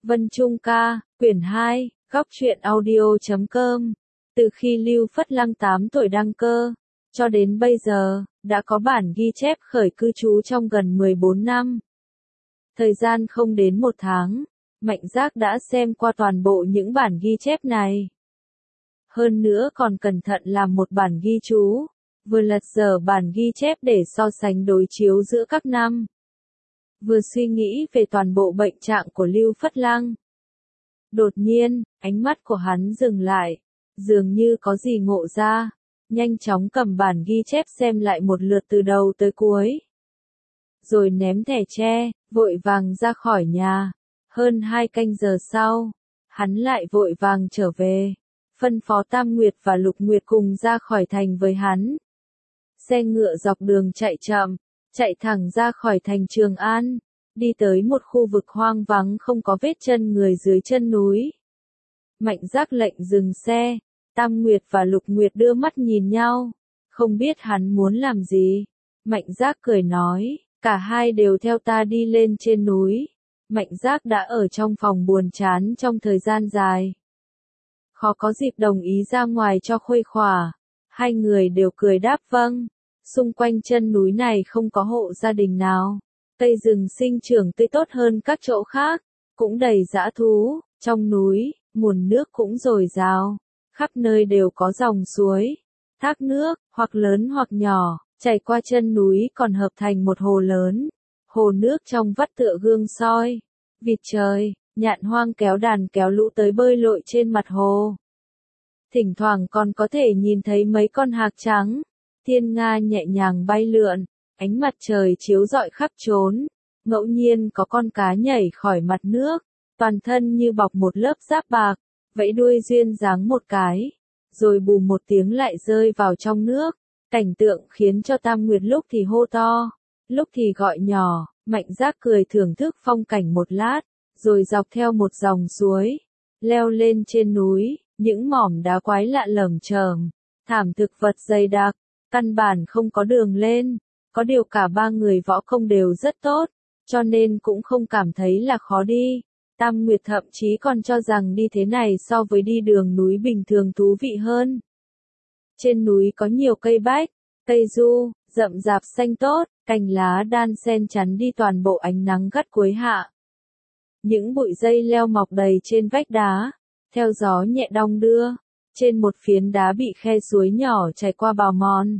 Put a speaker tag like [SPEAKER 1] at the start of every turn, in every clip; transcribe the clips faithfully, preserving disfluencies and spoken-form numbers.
[SPEAKER 1] Vân Trung ca, quyển hai, góc truyện audio chấm com. Từ khi Lưu Phất Lăng tám tuổi đăng cơ, cho đến bây giờ, đã có bản ghi chép khởi cư trú trong gần mười bốn năm. Thời gian không đến một tháng, Mạnh Giác đã xem qua toàn bộ những bản ghi chép này. Hơn nữa còn cẩn thận làm một bản ghi chú, vừa lật dở bản ghi chép để so sánh đối chiếu giữa các năm. Vừa suy nghĩ về toàn bộ bệnh trạng của Lưu Phất Lăng. Đột nhiên, ánh mắt của hắn dừng lại, dường như có gì ngộ ra, nhanh chóng cầm bản ghi chép xem lại một lượt từ đầu tới cuối. Rồi ném thẻ tre, vội vàng ra khỏi nhà. Hơn hai canh giờ sau, hắn lại vội vàng trở về, phân phó Tam Nguyệt và Lục Nguyệt cùng ra khỏi thành với hắn. Xe ngựa dọc đường chạy chậm, chạy thẳng ra khỏi thành Trường An, đi tới một khu vực hoang vắng không có vết chân người dưới chân núi. Mạnh Giác lệnh dừng xe, Tam Nguyệt và Lục Nguyệt đưa mắt nhìn nhau, không biết hắn muốn làm gì. Mạnh Giác cười nói, cả hai đều theo ta đi lên trên núi. Mạnh Giác đã ở trong phòng buồn chán trong thời gian dài, khó có dịp đồng ý ra ngoài cho khuây khỏa. Hai người đều cười đáp vâng. Xung quanh chân núi này không có hộ gia đình nào. Cây rừng sinh trưởng tươi tốt hơn các chỗ khác, cũng đầy dã thú. Trong núi, nguồn nước cũng dồi dào, khắp nơi đều có dòng suối, thác nước, hoặc lớn hoặc nhỏ, chảy qua chân núi còn hợp thành một hồ lớn. Hồ nước trong vắt tựa gương soi, vịt trời, nhạn hoang kéo đàn kéo lũ tới bơi lội trên mặt hồ. Thỉnh thoảng còn có thể nhìn thấy mấy con hạc trắng, thiên nga nhẹ nhàng bay lượn, ánh mặt trời chiếu rọi khắp chốn. Ngẫu nhiên có con cá nhảy khỏi mặt nước, toàn thân như bọc một lớp giáp bạc, vẫy đuôi duyên dáng một cái, rồi bù một tiếng lại rơi vào trong nước. Cảnh tượng khiến cho Tam Nguyệt lúc thì hô to, lúc thì gọi nhỏ. Mạnh Giác cười thưởng thức phong cảnh một lát, rồi dọc theo một dòng suối, leo lên trên núi. Những mỏm đá quái lạ lởm chởm, thảm thực vật dày đặc, căn bản không có đường lên. Có điều cả ba người võ công đều rất tốt, cho nên cũng không cảm thấy là khó đi. Tam Nguyệt thậm chí còn cho rằng đi thế này so với đi đường núi bình thường thú vị hơn. Trên núi có nhiều cây bách, cây du, rậm rạp xanh tốt, cành lá đan xen chắn đi toàn bộ ánh nắng gắt cuối hạ. Những bụi dây leo mọc đầy trên vách đá, theo gió nhẹ đong đưa, trên một phiến đá bị khe suối nhỏ chảy qua bào mòn.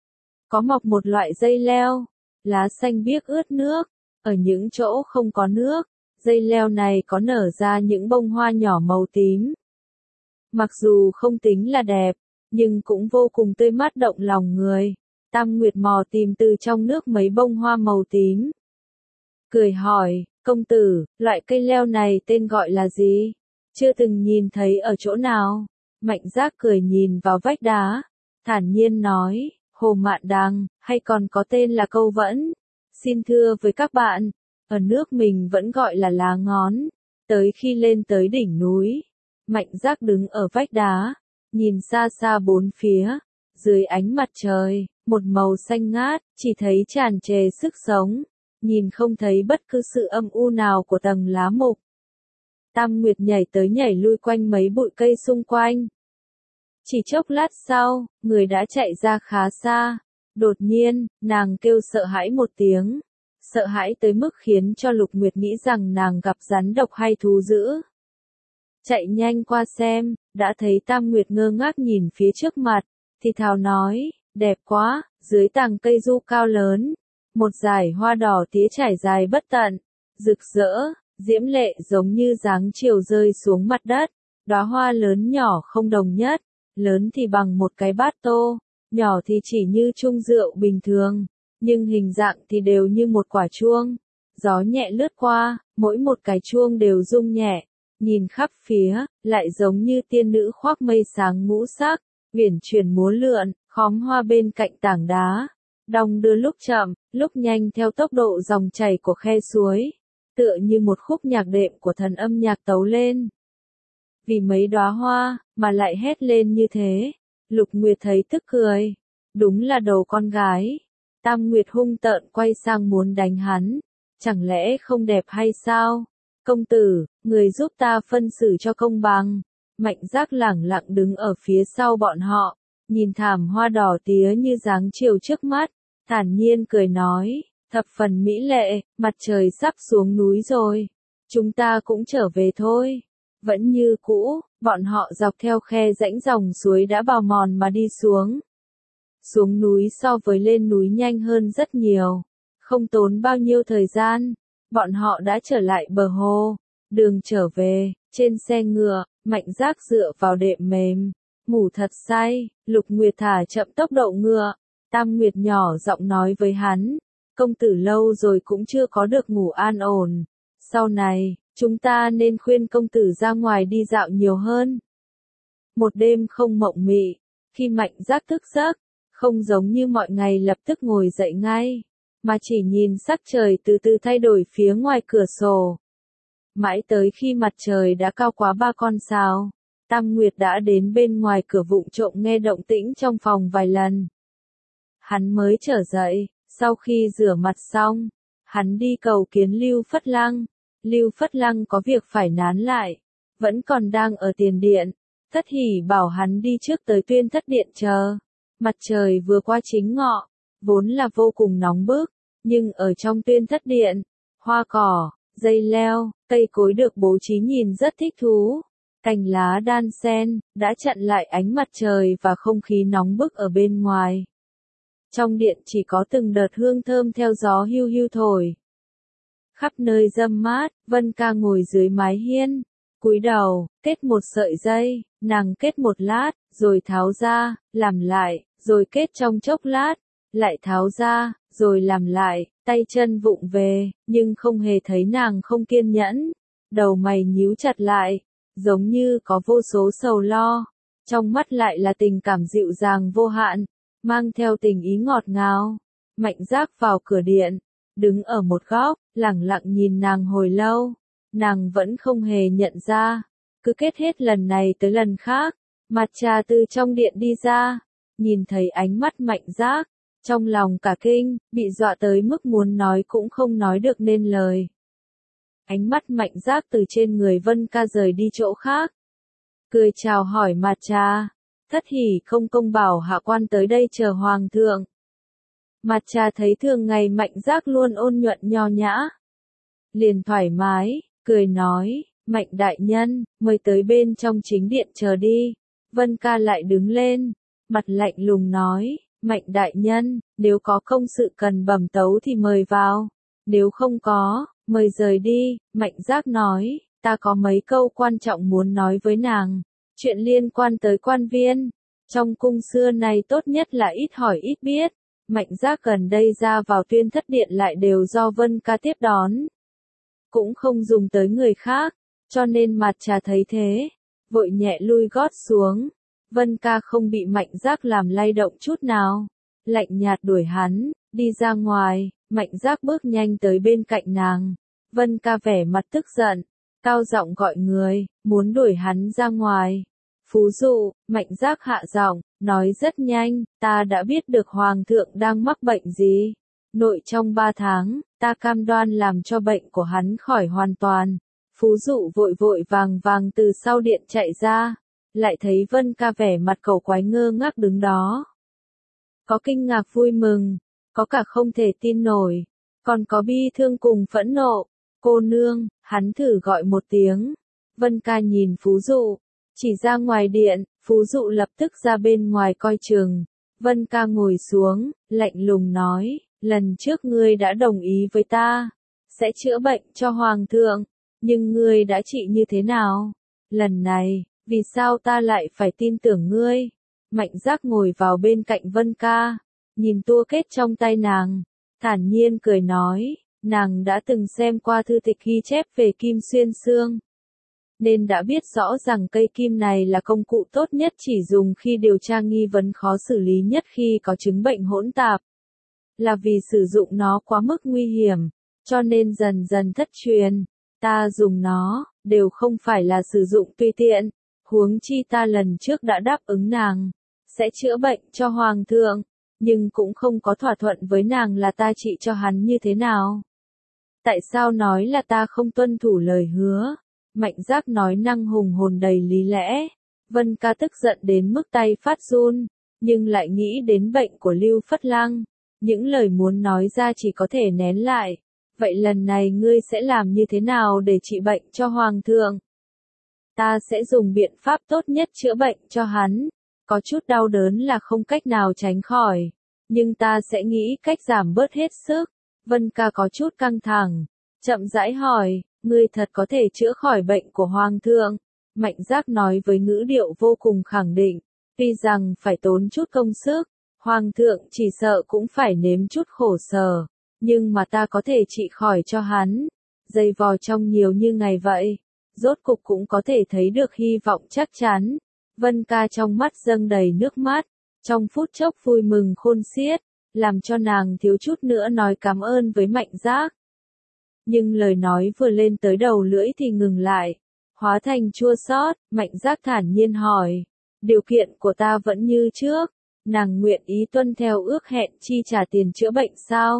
[SPEAKER 1] Có mọc một loại dây leo, lá xanh biếc ướt nước, ở những chỗ không có nước, dây leo này có nở ra những bông hoa nhỏ màu tím. Mặc dù không tính là đẹp, nhưng cũng vô cùng tươi mát động lòng người. Tam Nguyệt mò tìm từ trong nước mấy bông hoa màu tím. Cười hỏi, công tử, loại cây leo này tên gọi là gì? Chưa từng nhìn thấy ở chỗ nào. Mạnh Giác cười nhìn vào vách đá, thản nhiên nói, hồ mạn đằng, hay còn có tên là câu vẫn. Xin thưa với các bạn, ở nước mình vẫn gọi là lá ngón. Tới khi lên tới đỉnh núi, Mạnh Giác đứng ở vách đá, nhìn xa xa bốn phía, dưới ánh mặt trời, một màu xanh ngát, chỉ thấy tràn trề sức sống, nhìn không thấy bất cứ sự âm u nào của tầng lá mục. Tam Nguyệt nhảy tới nhảy lui quanh mấy bụi cây xung quanh. Chỉ chốc lát sau, người đã chạy ra khá xa. Đột nhiên, nàng kêu sợ hãi một tiếng. Sợ hãi tới mức khiến cho Lục Nguyệt nghĩ rằng nàng gặp rắn độc hay thú dữ. Chạy nhanh qua xem, đã thấy Tam Nguyệt ngơ ngác nhìn phía trước mặt, thì thào nói, đẹp quá. Dưới tàng cây du cao lớn, một dải hoa đỏ tía trải dài bất tận, rực rỡ, diễm lệ giống như dáng chiều rơi xuống mặt đất. Đóa hoa lớn nhỏ không đồng nhất, lớn thì bằng một cái bát tô, nhỏ thì chỉ như chung rượu bình thường, nhưng hình dạng thì đều như một quả chuông. Gió nhẹ lướt qua, mỗi một cái chuông đều rung nhẹ, nhìn khắp phía, lại giống như tiên nữ khoác mây sáng ngũ sắc, uyển chuyển múa lượn. Khóm hoa bên cạnh tảng đá, đong đưa lúc chậm, lúc nhanh theo tốc độ dòng chảy của khe suối, tựa như một khúc nhạc đệm của thần âm nhạc tấu lên. Vì mấy đóa hoa, mà lại hét lên như thế. Lục Nguyệt thấy tức cười. Đúng là đồ con gái. Tam Nguyệt hung tợn quay sang muốn đánh hắn. Chẳng lẽ không đẹp hay sao? Công tử, người giúp ta phân xử cho công bằng. Mạnh Giác lẳng lặng đứng ở phía sau bọn họ, nhìn thảm hoa đỏ tía như dáng chiều trước mắt, thản nhiên cười nói, thập phần mỹ lệ, mặt trời sắp xuống núi rồi. Chúng ta cũng trở về thôi. Vẫn như cũ, bọn họ dọc theo khe rãnh dòng suối đã bào mòn mà đi xuống. Xuống núi so với lên núi nhanh hơn rất nhiều. Không tốn bao nhiêu thời gian, bọn họ đã trở lại bờ hồ. Đường trở về, trên xe ngựa, Mạnh Giác dựa vào đệm mềm, ngủ thật say. Lục Nguyệt thả chậm tốc độ ngựa. Tam Nguyệt nhỏ giọng nói với hắn, công tử lâu rồi cũng chưa có được ngủ an ổn. Sau này, chúng ta nên khuyên công tử ra ngoài đi dạo nhiều hơn. Một đêm không mộng mị, khi Mạnh Giác thức giấc, không giống như mọi ngày lập tức ngồi dậy ngay, mà chỉ nhìn sắc trời từ từ thay đổi phía ngoài cửa sổ. Mãi tới khi mặt trời đã cao quá ba con sao, Tam Nguyệt đã đến bên ngoài cửa vụng trộm nghe động tĩnh trong phòng vài lần. Hắn mới trở dậy, sau khi rửa mặt xong, hắn đi cầu kiến Lưu Phất Lăng. Lưu Phất Lăng có việc phải nán lại, vẫn còn đang ở tiền điện. Thất Hỉ bảo hắn đi trước tới Tuyên Thất Điện chờ. Mặt trời vừa qua chính ngọ, vốn là vô cùng nóng bức, nhưng ở trong Tuyên Thất Điện, hoa cỏ, dây leo, cây cối được bố trí nhìn rất thích thú. Cành lá đan xen, đã chặn lại ánh mặt trời và không khí nóng bức ở bên ngoài. Trong điện chỉ có từng đợt hương thơm theo gió hiu hiu thổi. Khắp nơi râm mát, Vân Ca ngồi dưới mái hiên, cúi đầu, kết một sợi dây, nàng kết một lát, rồi tháo ra, làm lại, rồi kết trong chốc lát, lại tháo ra, rồi làm lại, tay chân vụng về, nhưng không hề thấy nàng không kiên nhẫn. Đầu mày nhíu chặt lại, giống như có vô số sầu lo, trong mắt lại là tình cảm dịu dàng vô hạn, mang theo tình ý ngọt ngào. Mạnh Giác vào cửa điện, đứng ở một góc, lẳng lặng nhìn nàng hồi lâu. Nàng vẫn không hề nhận ra, cứ kết hết lần này tới lần khác. Mặt trà từ trong điện đi ra, nhìn thấy ánh mắt Mạnh Giác, trong lòng cả kinh, bị dọa tới mức muốn nói cũng không nói được nên lời. Ánh mắt Mạnh Giác từ trên người Vân Ca rời đi chỗ khác, cười chào hỏi Mặt trà, Thất Hỉ không công bảo hạ quan tới đây chờ hoàng thượng. Mặt trà thấy thường ngày Mạnh Giác luôn ôn nhuận nho nhã, liền thoải mái, cười nói, Mạnh đại nhân, mời tới bên trong chính điện chờ đi. Vân Ca lại đứng lên, mặt lạnh lùng nói, Mạnh đại nhân, nếu có công sự cần bẩm tấu thì mời vào, nếu không có, mời rời đi. Mạnh Giác nói, ta có mấy câu quan trọng muốn nói với nàng, chuyện liên quan tới quan viên. Trong cung xưa này tốt nhất là ít hỏi ít biết. Mạnh Giác gần đây ra vào Tuyên Thất Điện lại đều do Vân Ca tiếp đón, cũng không dùng tới người khác, cho nên Mặt trà thấy thế, vội nhẹ lui gót xuống. Vân Ca không bị Mạnh Giác làm lay động chút nào, lạnh nhạt đuổi hắn đi ra ngoài. Mạnh Giác bước nhanh tới bên cạnh nàng. Vân Ca vẻ mặt tức giận, cao giọng gọi người, muốn đuổi hắn ra ngoài. Phú dụ, Mạnh Giác hạ giọng, nói rất nhanh, ta đã biết được hoàng thượng đang mắc bệnh gì. Nội trong ba tháng, ta cam đoan làm cho bệnh của hắn khỏi hoàn toàn. Phú dụ vội vội vàng vàng từ sau điện chạy ra, lại thấy Vân Ca vẻ mặt cẩu quái ngơ ngác đứng đó. Có kinh ngạc vui mừng, có cả không thể tin nổi, còn có bi thương cùng phẫn nộ. Cô nương, hắn thử gọi một tiếng. Vân Ca nhìn Phú dụ, chỉ ra ngoài điện. Phú dụ lập tức ra bên ngoài coi chừng. Vân Ca ngồi xuống, lạnh lùng nói, lần trước ngươi đã đồng ý với ta, sẽ chữa bệnh cho hoàng thượng, nhưng ngươi đã trị như thế nào? Lần này, vì sao ta lại phải tin tưởng ngươi? Mạnh Giác ngồi vào bên cạnh Vân Ca, nhìn tua kết trong tay nàng, thản nhiên cười nói, nàng đã từng xem qua thư tịch ghi chép về kim xuyên xương, nên đã biết rõ rằng cây kim này là công cụ tốt nhất chỉ dùng khi điều tra nghi vấn khó xử lý nhất khi có chứng bệnh hỗn tạp. Là vì sử dụng nó quá mức nguy hiểm, cho nên dần dần thất truyền. Ta dùng nó, đều không phải là sử dụng tùy tiện, huống chi ta lần trước đã đáp ứng nàng, sẽ chữa bệnh cho hoàng thượng, nhưng cũng không có thỏa thuận với nàng là ta trị cho hắn như thế nào. Tại sao nói là ta không tuân thủ lời hứa? Mạnh Giác nói năng hùng hồn đầy lý lẽ. Vân Ca tức giận đến mức tay phát run, nhưng lại nghĩ đến bệnh của Lưu Phất Lăng. Những lời muốn nói ra chỉ có thể nén lại. Vậy lần này ngươi sẽ làm như thế nào để trị bệnh cho Hoàng thượng? Ta sẽ dùng biện pháp tốt nhất chữa bệnh cho hắn. Có chút đau đớn là không cách nào tránh khỏi. Nhưng ta sẽ nghĩ cách giảm bớt hết sức. Vân Ca có chút căng thẳng. Chậm rãi hỏi, ngươi thật có thể chữa khỏi bệnh của Hoàng thượng? Mạnh Giác nói với ngữ điệu vô cùng khẳng định. Tuy rằng phải tốn chút công sức, Hoàng thượng chỉ sợ cũng phải nếm chút khổ sở. Nhưng mà ta có thể trị khỏi cho hắn. Dày vò trong nhiều như ngày vậy. Rốt cục cũng có thể thấy được hy vọng chắc chắn. Vân Ca trong mắt dâng đầy nước mắt. Trong phút chốc vui mừng khôn xiết. Làm cho nàng thiếu chút nữa nói cảm ơn với Mạnh Giác. Nhưng lời nói vừa lên tới đầu lưỡi thì ngừng lại. Hóa thành chua xót. Mạnh Giác thản nhiên hỏi. Điều kiện của ta vẫn như trước. Nàng nguyện ý tuân theo ước hẹn chi trả tiền chữa bệnh sao?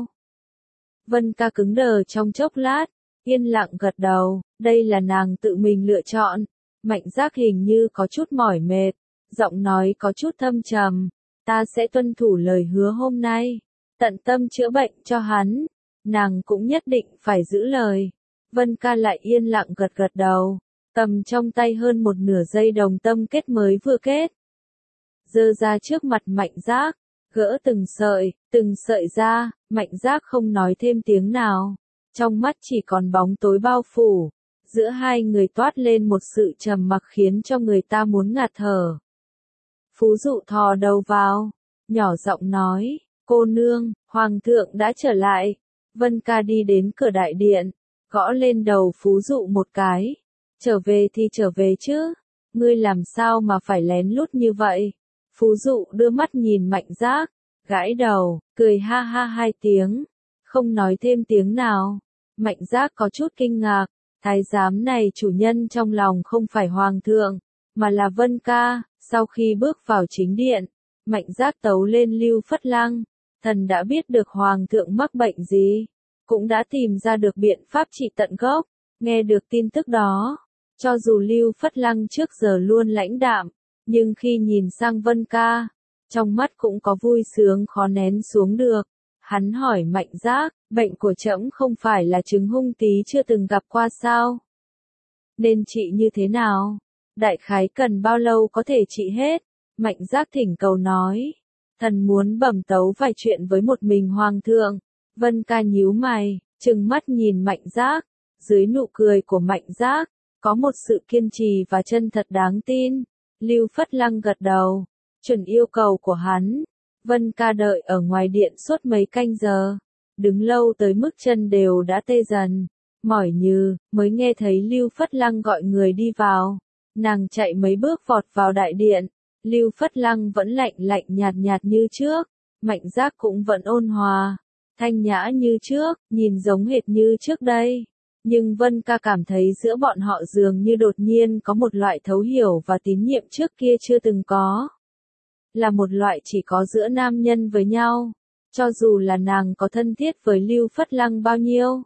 [SPEAKER 1] Vân Ca cứng đờ trong chốc lát. Yên lặng gật đầu. Đây là nàng tự mình lựa chọn. Mạnh Giác hình như có chút mỏi mệt. Giọng nói có chút thâm trầm. Ta sẽ tuân thủ lời hứa hôm nay. Tận tâm chữa bệnh cho hắn. Nàng cũng nhất định phải giữ lời. Vân Ca lại yên lặng gật gật đầu. Cầm trong tay hơn một nửa dây đồng tâm kết mới vừa kết. Giơ ra trước mặt Mạnh Giác. Gỡ từng sợi, từng sợi ra. Mạnh Giác không nói thêm tiếng nào. Trong mắt chỉ còn bóng tối bao phủ. Giữa hai người toát lên một sự trầm mặc khiến cho người ta muốn ngạt thở. Phú Dụ thò đầu vào. Nhỏ giọng nói. Cô nương, Hoàng thượng đã trở lại. Vân Ca đi đến cửa đại điện. Gõ lên đầu Phú Dụ một cái. Trở về thì trở về chứ. Ngươi làm sao mà phải lén lút như vậy? Phú Dụ đưa mắt nhìn Mạnh Giác. Gãi đầu, cười ha ha hai tiếng. Không nói thêm tiếng nào. Mạnh Giác có chút kinh ngạc. Thái giám này chủ nhân trong lòng không phải Hoàng thượng, mà là Vân Ca. Sau khi bước vào chính điện, Mạnh Giác tấu lên Lưu Phất Lăng. Thần đã biết được Hoàng thượng mắc bệnh gì, cũng đã tìm ra được biện pháp trị tận gốc. Nghe được tin tức đó, cho dù Lưu Phất Lăng trước giờ luôn lãnh đạm, nhưng khi nhìn sang Vân Ca, trong mắt cũng có vui sướng khó nén xuống được. Hắn hỏi Mạnh Giác, bệnh của trẫm không phải là chứng hung tí chưa từng gặp qua sao? Nên trị như thế nào? Đại khái cần bao lâu có thể trị hết? Mạnh Giác thỉnh cầu nói. Thần muốn bẩm tấu vài chuyện với một mình Hoàng thượng. Vân Ca nhíu mày, trừng mắt nhìn Mạnh Giác. Dưới nụ cười của Mạnh Giác, có một sự kiên trì và chân thật đáng tin. Lưu Phất Lăng gật đầu. Chuẩn yêu cầu của hắn. Vân Ca đợi ở ngoài điện suốt mấy canh giờ. Đứng lâu tới mức chân đều đã tê dần. Mỏi như, mới nghe thấy Lưu Phất Lăng gọi người đi vào. Nàng chạy mấy bước vọt vào đại điện. Lưu Phất Lăng vẫn lạnh lạnh nhạt nhạt như trước. Mạnh Giác cũng vẫn ôn hòa. Thanh nhã như trước, nhìn giống hệt như trước đây. Nhưng Vân Ca cảm thấy giữa bọn họ dường như đột nhiên có một loại thấu hiểu và tín nhiệm trước kia chưa từng có. Là một loại chỉ có giữa nam nhân với nhau. Cho dù là nàng có thân thiết với Lưu Phất Lăng bao nhiêu,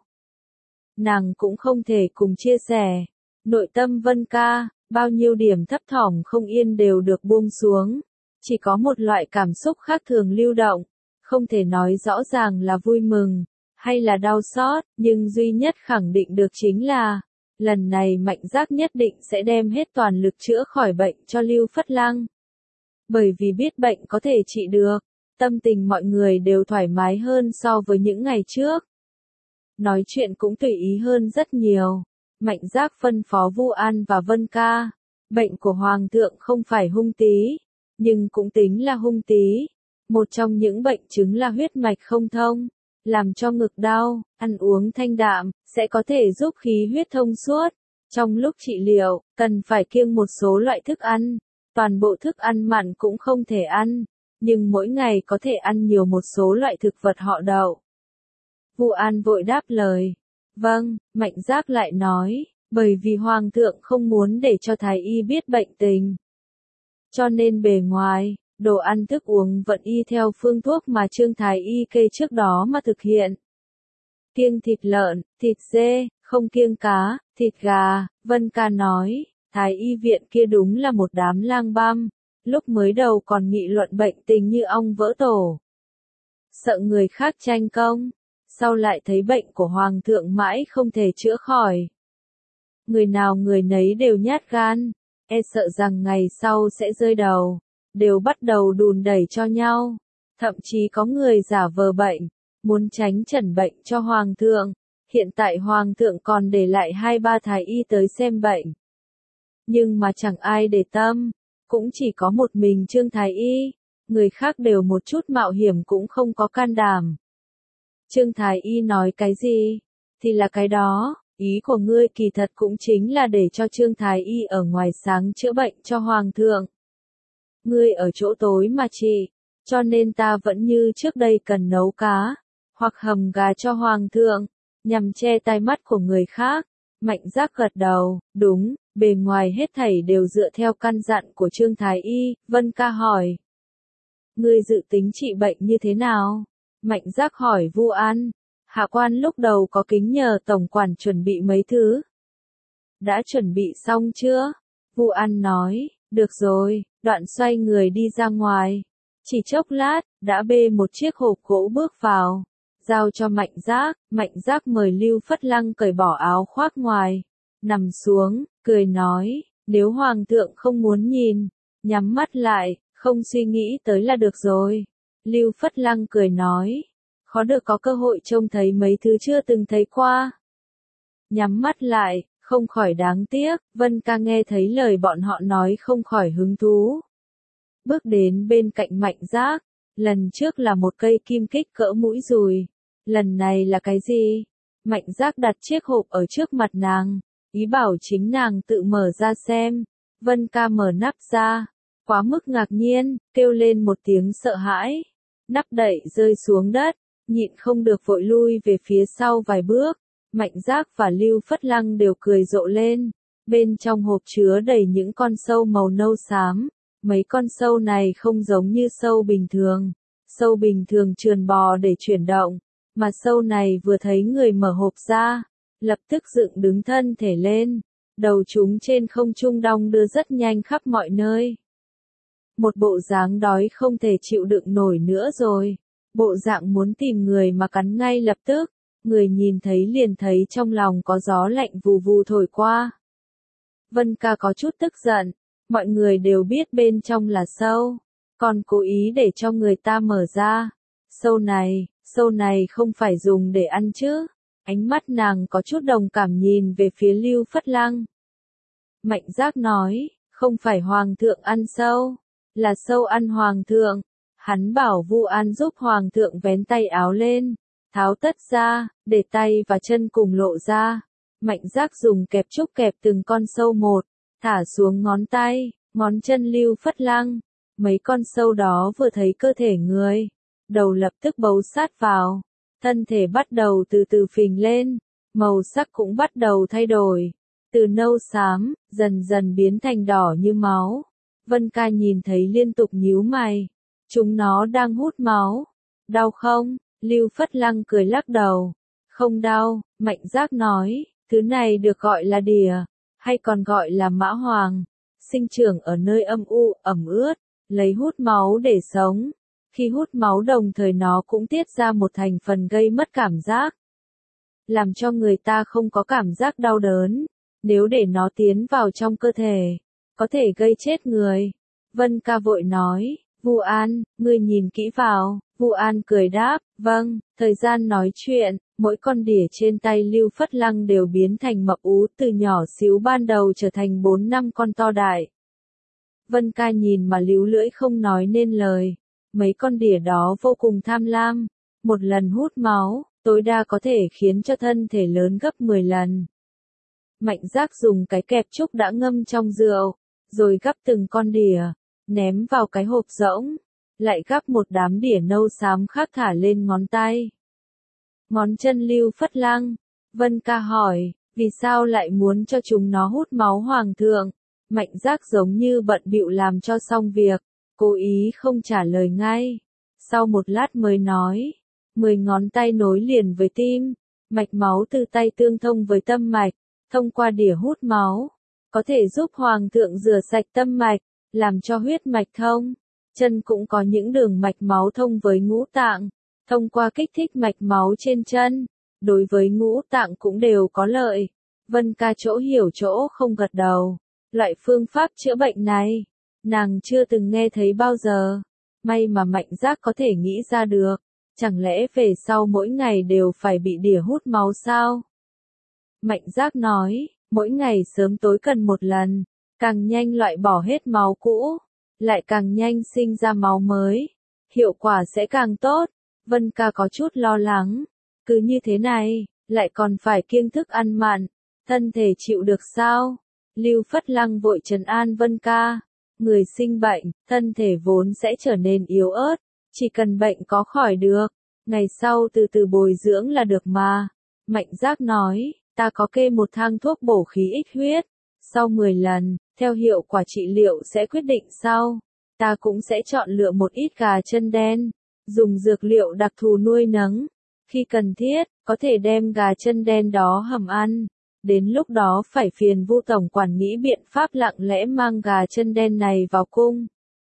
[SPEAKER 1] nàng cũng không thể cùng chia sẻ. Nội tâm Vân Ca, bao nhiêu điểm thấp thỏm không yên đều được buông xuống. Chỉ có một loại cảm xúc khác thường lưu động. Không thể nói rõ ràng là vui mừng, hay là đau xót, nhưng duy nhất khẳng định được chính là, lần này Mạnh Giác nhất định sẽ đem hết toàn lực chữa khỏi bệnh cho Lưu Phất Lăng. Bởi vì biết bệnh có thể trị được, tâm tình mọi người đều thoải mái hơn so với những ngày trước. Nói chuyện cũng tùy ý hơn rất nhiều. Mạnh Giác phân phó Vu An và Vân Ca. Bệnh của Hoàng thượng không phải hung tí, nhưng cũng tính là hung tí. Một trong những bệnh chứng là huyết mạch không thông, làm cho ngực đau, ăn uống thanh đạm, sẽ có thể giúp khí huyết thông suốt. Trong lúc trị liệu, cần phải kiêng một số loại thức ăn. Toàn bộ thức ăn mặn cũng không thể ăn, nhưng mỗi ngày có thể ăn nhiều một số loại thực vật họ đậu. Vu An vội đáp lời. Vâng, Mạnh Giác lại nói, bởi vì Hoàng thượng không muốn để cho Thái y biết bệnh tình. Cho nên bề ngoài, đồ ăn thức uống vẫn y theo phương thuốc mà Trương Thái y kê trước đó mà thực hiện. kiêng thịt lợn, thịt dê, không kiêng cá, thịt gà. Vân ca nói, Thái y viện kia đúng là một đám lang băm, lúc mới đầu còn nghị luận bệnh tình như ong vỡ tổ. Sợ người khác tranh công, sau lại thấy bệnh của Hoàng thượng mãi không thể chữa khỏi. Người nào người nấy đều nhát gan, e sợ rằng ngày sau sẽ rơi đầu, đều bắt đầu đùn đẩy cho nhau. Thậm chí có người giả vờ bệnh, muốn tránh chẩn bệnh cho Hoàng thượng. Hiện tại Hoàng thượng còn để lại hai ba thái y tới xem bệnh. Nhưng mà chẳng ai để tâm, cũng chỉ có một mình Trương Thái Y, người khác đều một chút mạo hiểm cũng không có can đảm. Trương Thái Y nói cái gì, thì là cái đó, ý của ngươi kỳ thật cũng chính là để cho Trương Thái Y ở ngoài sáng chữa bệnh cho Hoàng thượng. Ngươi ở chỗ tối mà trị, cho nên ta vẫn như trước đây cần nấu cá, hoặc hầm gà cho Hoàng thượng, nhằm che tai mắt của người khác. Mạnh Giác gật đầu, đúng, bề ngoài hết thảy đều dựa theo căn dặn của Trương Thái Y. Vân ca hỏi, ngươi dự tính trị bệnh như thế nào? Mạnh Giác hỏi Vu An. Hạ quan lúc đầu có kính nhờ tổng quản chuẩn bị mấy thứ. Đã chuẩn bị xong chưa? Vu An nói, được rồi. Đoạn xoay người đi ra ngoài. Chỉ chốc lát, đã bê một chiếc hộp gỗ bước vào, giao cho Mạnh Giác. Mạnh Giác mời Lưu Phất Lăng cởi bỏ áo khoác ngoài, nằm xuống, cười nói, nếu Hoàng thượng không muốn nhìn, nhắm mắt lại, không suy nghĩ tới là được rồi. Lưu Phất Lăng cười nói, khó được có cơ hội trông thấy mấy thứ chưa từng thấy qua. Nhắm mắt lại, không khỏi đáng tiếc. Vân ca nghe thấy lời bọn họ nói không khỏi hứng thú. Bước đến bên cạnh Mạnh Giác, lần trước là một cây kim kích cỡ mũi dùi, lần này là cái gì? Mạnh Giác đặt chiếc hộp ở trước mặt nàng, ý bảo chính nàng tự mở ra xem. Vân ca mở nắp ra, quá mức ngạc nhiên, kêu lên một tiếng sợ hãi. Nắp đậy rơi xuống đất, nhịn không được vội lui về phía sau vài bước. Mạnh Giác và Lưu Phất Lăng đều cười rộ lên. Bên trong hộp chứa đầy những con sâu màu nâu xám. Mấy con sâu này không giống như sâu bình thường. Sâu bình thường trườn bò để chuyển động, mà sâu này vừa thấy người mở hộp ra, lập tức dựng đứng thân thể lên. Đầu chúng trên không trung đong đưa rất nhanh khắp mọi nơi. Một bộ dáng đói không thể chịu đựng nổi nữa rồi. Bộ dạng muốn tìm người mà cắn ngay lập tức. Người nhìn thấy liền thấy trong lòng có gió lạnh vù vù thổi qua. Vân ca có chút tức giận. Mọi người đều biết bên trong là sâu, còn cố ý để cho người ta mở ra. Sâu này, sâu này không phải dùng để ăn chứ? Ánh mắt nàng có chút đồng cảm nhìn về phía Lưu Phất Lăng. Mạnh Giác nói, không phải Hoàng thượng ăn sâu, là sâu ăn Hoàng thượng. Hắn bảo Vu An giúp Hoàng thượng vén tay áo lên, tháo tất ra, để tay và chân cùng lộ ra. Mạnh Giác dùng kẹp trúc kẹp từng con sâu một, thả xuống ngón tay, ngón chân Lưu Phất Lăng. Mấy con sâu đó vừa thấy cơ thể người, đầu lập tức bấu sát vào, thân thể bắt đầu từ từ phình lên, màu sắc cũng bắt đầu thay đổi, từ nâu xám, dần dần biến thành đỏ như máu. Vân ca nhìn thấy liên tục nhíu mày, chúng nó đang hút máu. Đau không? Lưu Phất Lăng cười lắc đầu. Không đau. Mạnh Giác nói, thứ này được gọi là đỉa, hay còn gọi là mã hoàng, sinh trưởng ở nơi âm u, ẩm ướt, lấy hút máu để sống. Khi hút máu đồng thời nó cũng tiết ra một thành phần gây mất cảm giác, làm cho người ta không có cảm giác đau đớn. Nếu để nó tiến vào trong cơ thể, có thể gây chết người. Vân ca vội nói, Vu An, ngươi nhìn kỹ vào. Vu An cười đáp, vâng. Thời gian nói chuyện, mỗi con đỉa trên tay Lưu Phất Lăng đều biến thành mập ú, từ nhỏ xíu ban đầu trở thành bốn năm con to đại. Vân ca nhìn mà líu lưỡi không nói nên lời. Mấy con đỉa đó vô cùng tham lam, một lần hút máu, tối đa có thể khiến cho thân thể lớn gấp mười lần. Mạnh Giác dùng cái kẹp trúc đã ngâm trong rượu, rồi gắp từng con đỉa, ném vào cái hộp rỗng, lại gắp một đám đỉa nâu xám khác thả lên ngón tay. Ngón chân Lưu Phất Lăng. Vân ca hỏi, vì sao lại muốn cho chúng nó hút máu Hoàng thượng? Mạnh Giác giống như bận bịu làm cho xong việc, cố ý không trả lời ngay. Sau một lát mới nói, mười ngón tay nối liền với tim, Mạch máu từ tay tương thông với tâm mạch, thông qua đỉa hút máu, có thể giúp hoàng thượng rửa sạch tâm mạch, làm cho huyết mạch thông. Chân cũng có những đường mạch máu thông với ngũ tạng, thông qua kích thích mạch máu trên chân, đối với ngũ tạng cũng đều có lợi. Vân Ca chỗ hiểu chỗ không gật đầu. Loại phương pháp chữa bệnh này, nàng chưa từng nghe thấy bao giờ. May mà Mạnh Giác có thể nghĩ ra được. Chẳng lẽ về sau mỗi ngày đều phải bị đỉa hút máu sao? Mạnh Giác nói, mỗi ngày sớm tối cần một lần, càng nhanh loại bỏ hết máu cũ, lại càng nhanh sinh ra máu mới, hiệu quả sẽ càng tốt. Vân Ca có chút lo lắng, cứ như thế này, lại còn phải kiêng thức ăn mặn, thân thể chịu được sao? Lưu Phất Lăng vội trấn an Vân Ca, người sinh bệnh, thân thể vốn sẽ trở nên yếu ớt, chỉ cần bệnh có khỏi được, ngày sau từ từ bồi dưỡng là được mà. Mạnh Giác nói, ta có kê một thang thuốc bổ khí ích huyết, sau mười lần, theo hiệu quả trị liệu sẽ quyết định sau. Ta cũng sẽ chọn lựa một ít gà chân đen, dùng dược liệu đặc thù nuôi nấng. Khi cần thiết, có thể đem gà chân đen đó hầm ăn. Đến lúc đó phải phiền Vu tổng quản nghĩ biện pháp lặng lẽ mang gà chân đen này vào cung.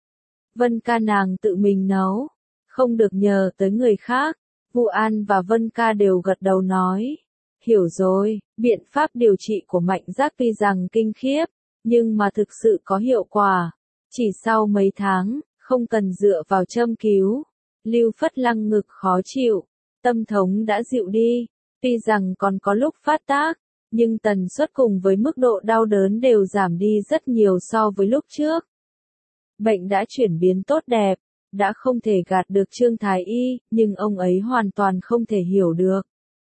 [SPEAKER 1] Vân Ca nàng tự mình nấu, không được nhờ tới người khác. Vu An và Vân Ca đều gật đầu nói, hiểu rồi. Biện pháp điều trị của Mạnh Giác tuy rằng kinh khiếp, nhưng mà thực sự có hiệu quả. Chỉ sau mấy tháng, không cần dựa vào châm cứu. Lưu Phất Lăng ngực khó chịu, tâm thống đã dịu đi, tuy rằng còn có lúc phát tác, nhưng tần suất cùng với mức độ đau đớn đều giảm đi rất nhiều so với lúc trước. Bệnh đã chuyển biến tốt đẹp, đã không thể gạt được Trương Thái Y, nhưng ông ấy hoàn toàn không thể hiểu được.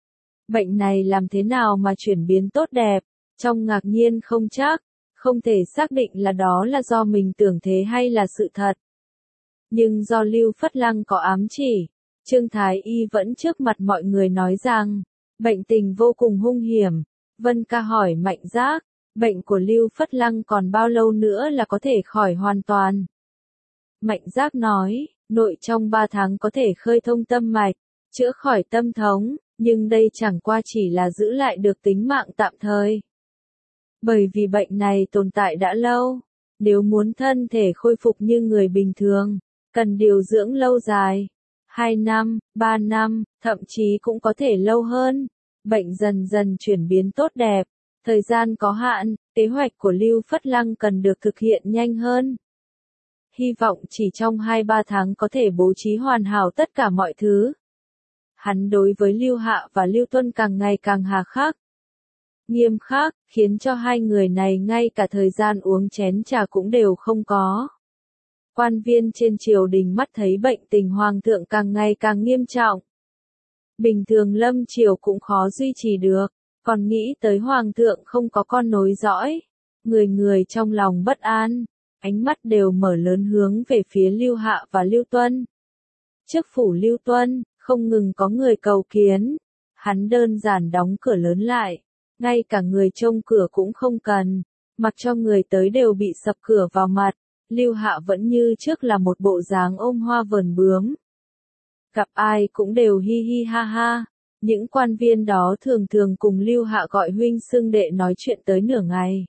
[SPEAKER 1] Bệnh này làm thế nào mà chuyển biến tốt đẹp, trong ngạc nhiên không chắc, không thể xác định là đó là do mình tưởng thế hay là sự thật. Nhưng do Lưu Phất Lăng có ám chỉ, Trương Thái Y vẫn trước mặt mọi người nói rằng, bệnh tình vô cùng hung hiểm. Vân Ca hỏi Mạnh Giác, bệnh của Lưu Phất Lăng còn bao lâu nữa là có thể khỏi hoàn toàn? Mạnh Giác nói, nội trong ba tháng có thể khơi thông tâm mạch, chữa khỏi tâm thống, nhưng đây chẳng qua chỉ là giữ lại được tính mạng tạm thời. Bởi vì bệnh này tồn tại đã lâu, nếu muốn thân thể khôi phục như người bình thường, cần điều dưỡng lâu dài, hai năm, ba năm, thậm chí cũng có thể lâu hơn. Bệnh dần dần chuyển biến tốt đẹp, thời gian có hạn, kế hoạch của Lưu Phất Lăng cần được thực hiện nhanh hơn. Hy vọng chỉ trong hai ba tháng có thể bố trí hoàn hảo tất cả mọi thứ. Hắn đối với Lưu Hạ và Lưu Tuân càng ngày càng hà khắc, nghiêm khắc, khiến cho hai người này ngay cả thời gian uống chén trà cũng đều không có. Quan viên trên triều đình mắt thấy bệnh tình hoàng thượng càng ngày càng nghiêm trọng. Bình thường lâm triều cũng khó duy trì được, còn nghĩ tới hoàng thượng không có con nối dõi. Người người trong lòng bất an, ánh mắt đều mở lớn hướng về phía Lưu Hạ và Lưu Tuân. Trước phủ Lưu Tuân, không ngừng có người cầu kiến, hắn đơn giản đóng cửa lớn lại, ngay cả người trông cửa cũng không cần, mặc cho người tới đều bị sập cửa vào mặt. Lưu Hạ vẫn như trước là một bộ dáng ôm hoa vờn bướm. Gặp ai cũng đều hi hi ha ha. Những quan viên đó thường thường cùng Lưu Hạ gọi huynh xưng đệ nói chuyện tới nửa ngày.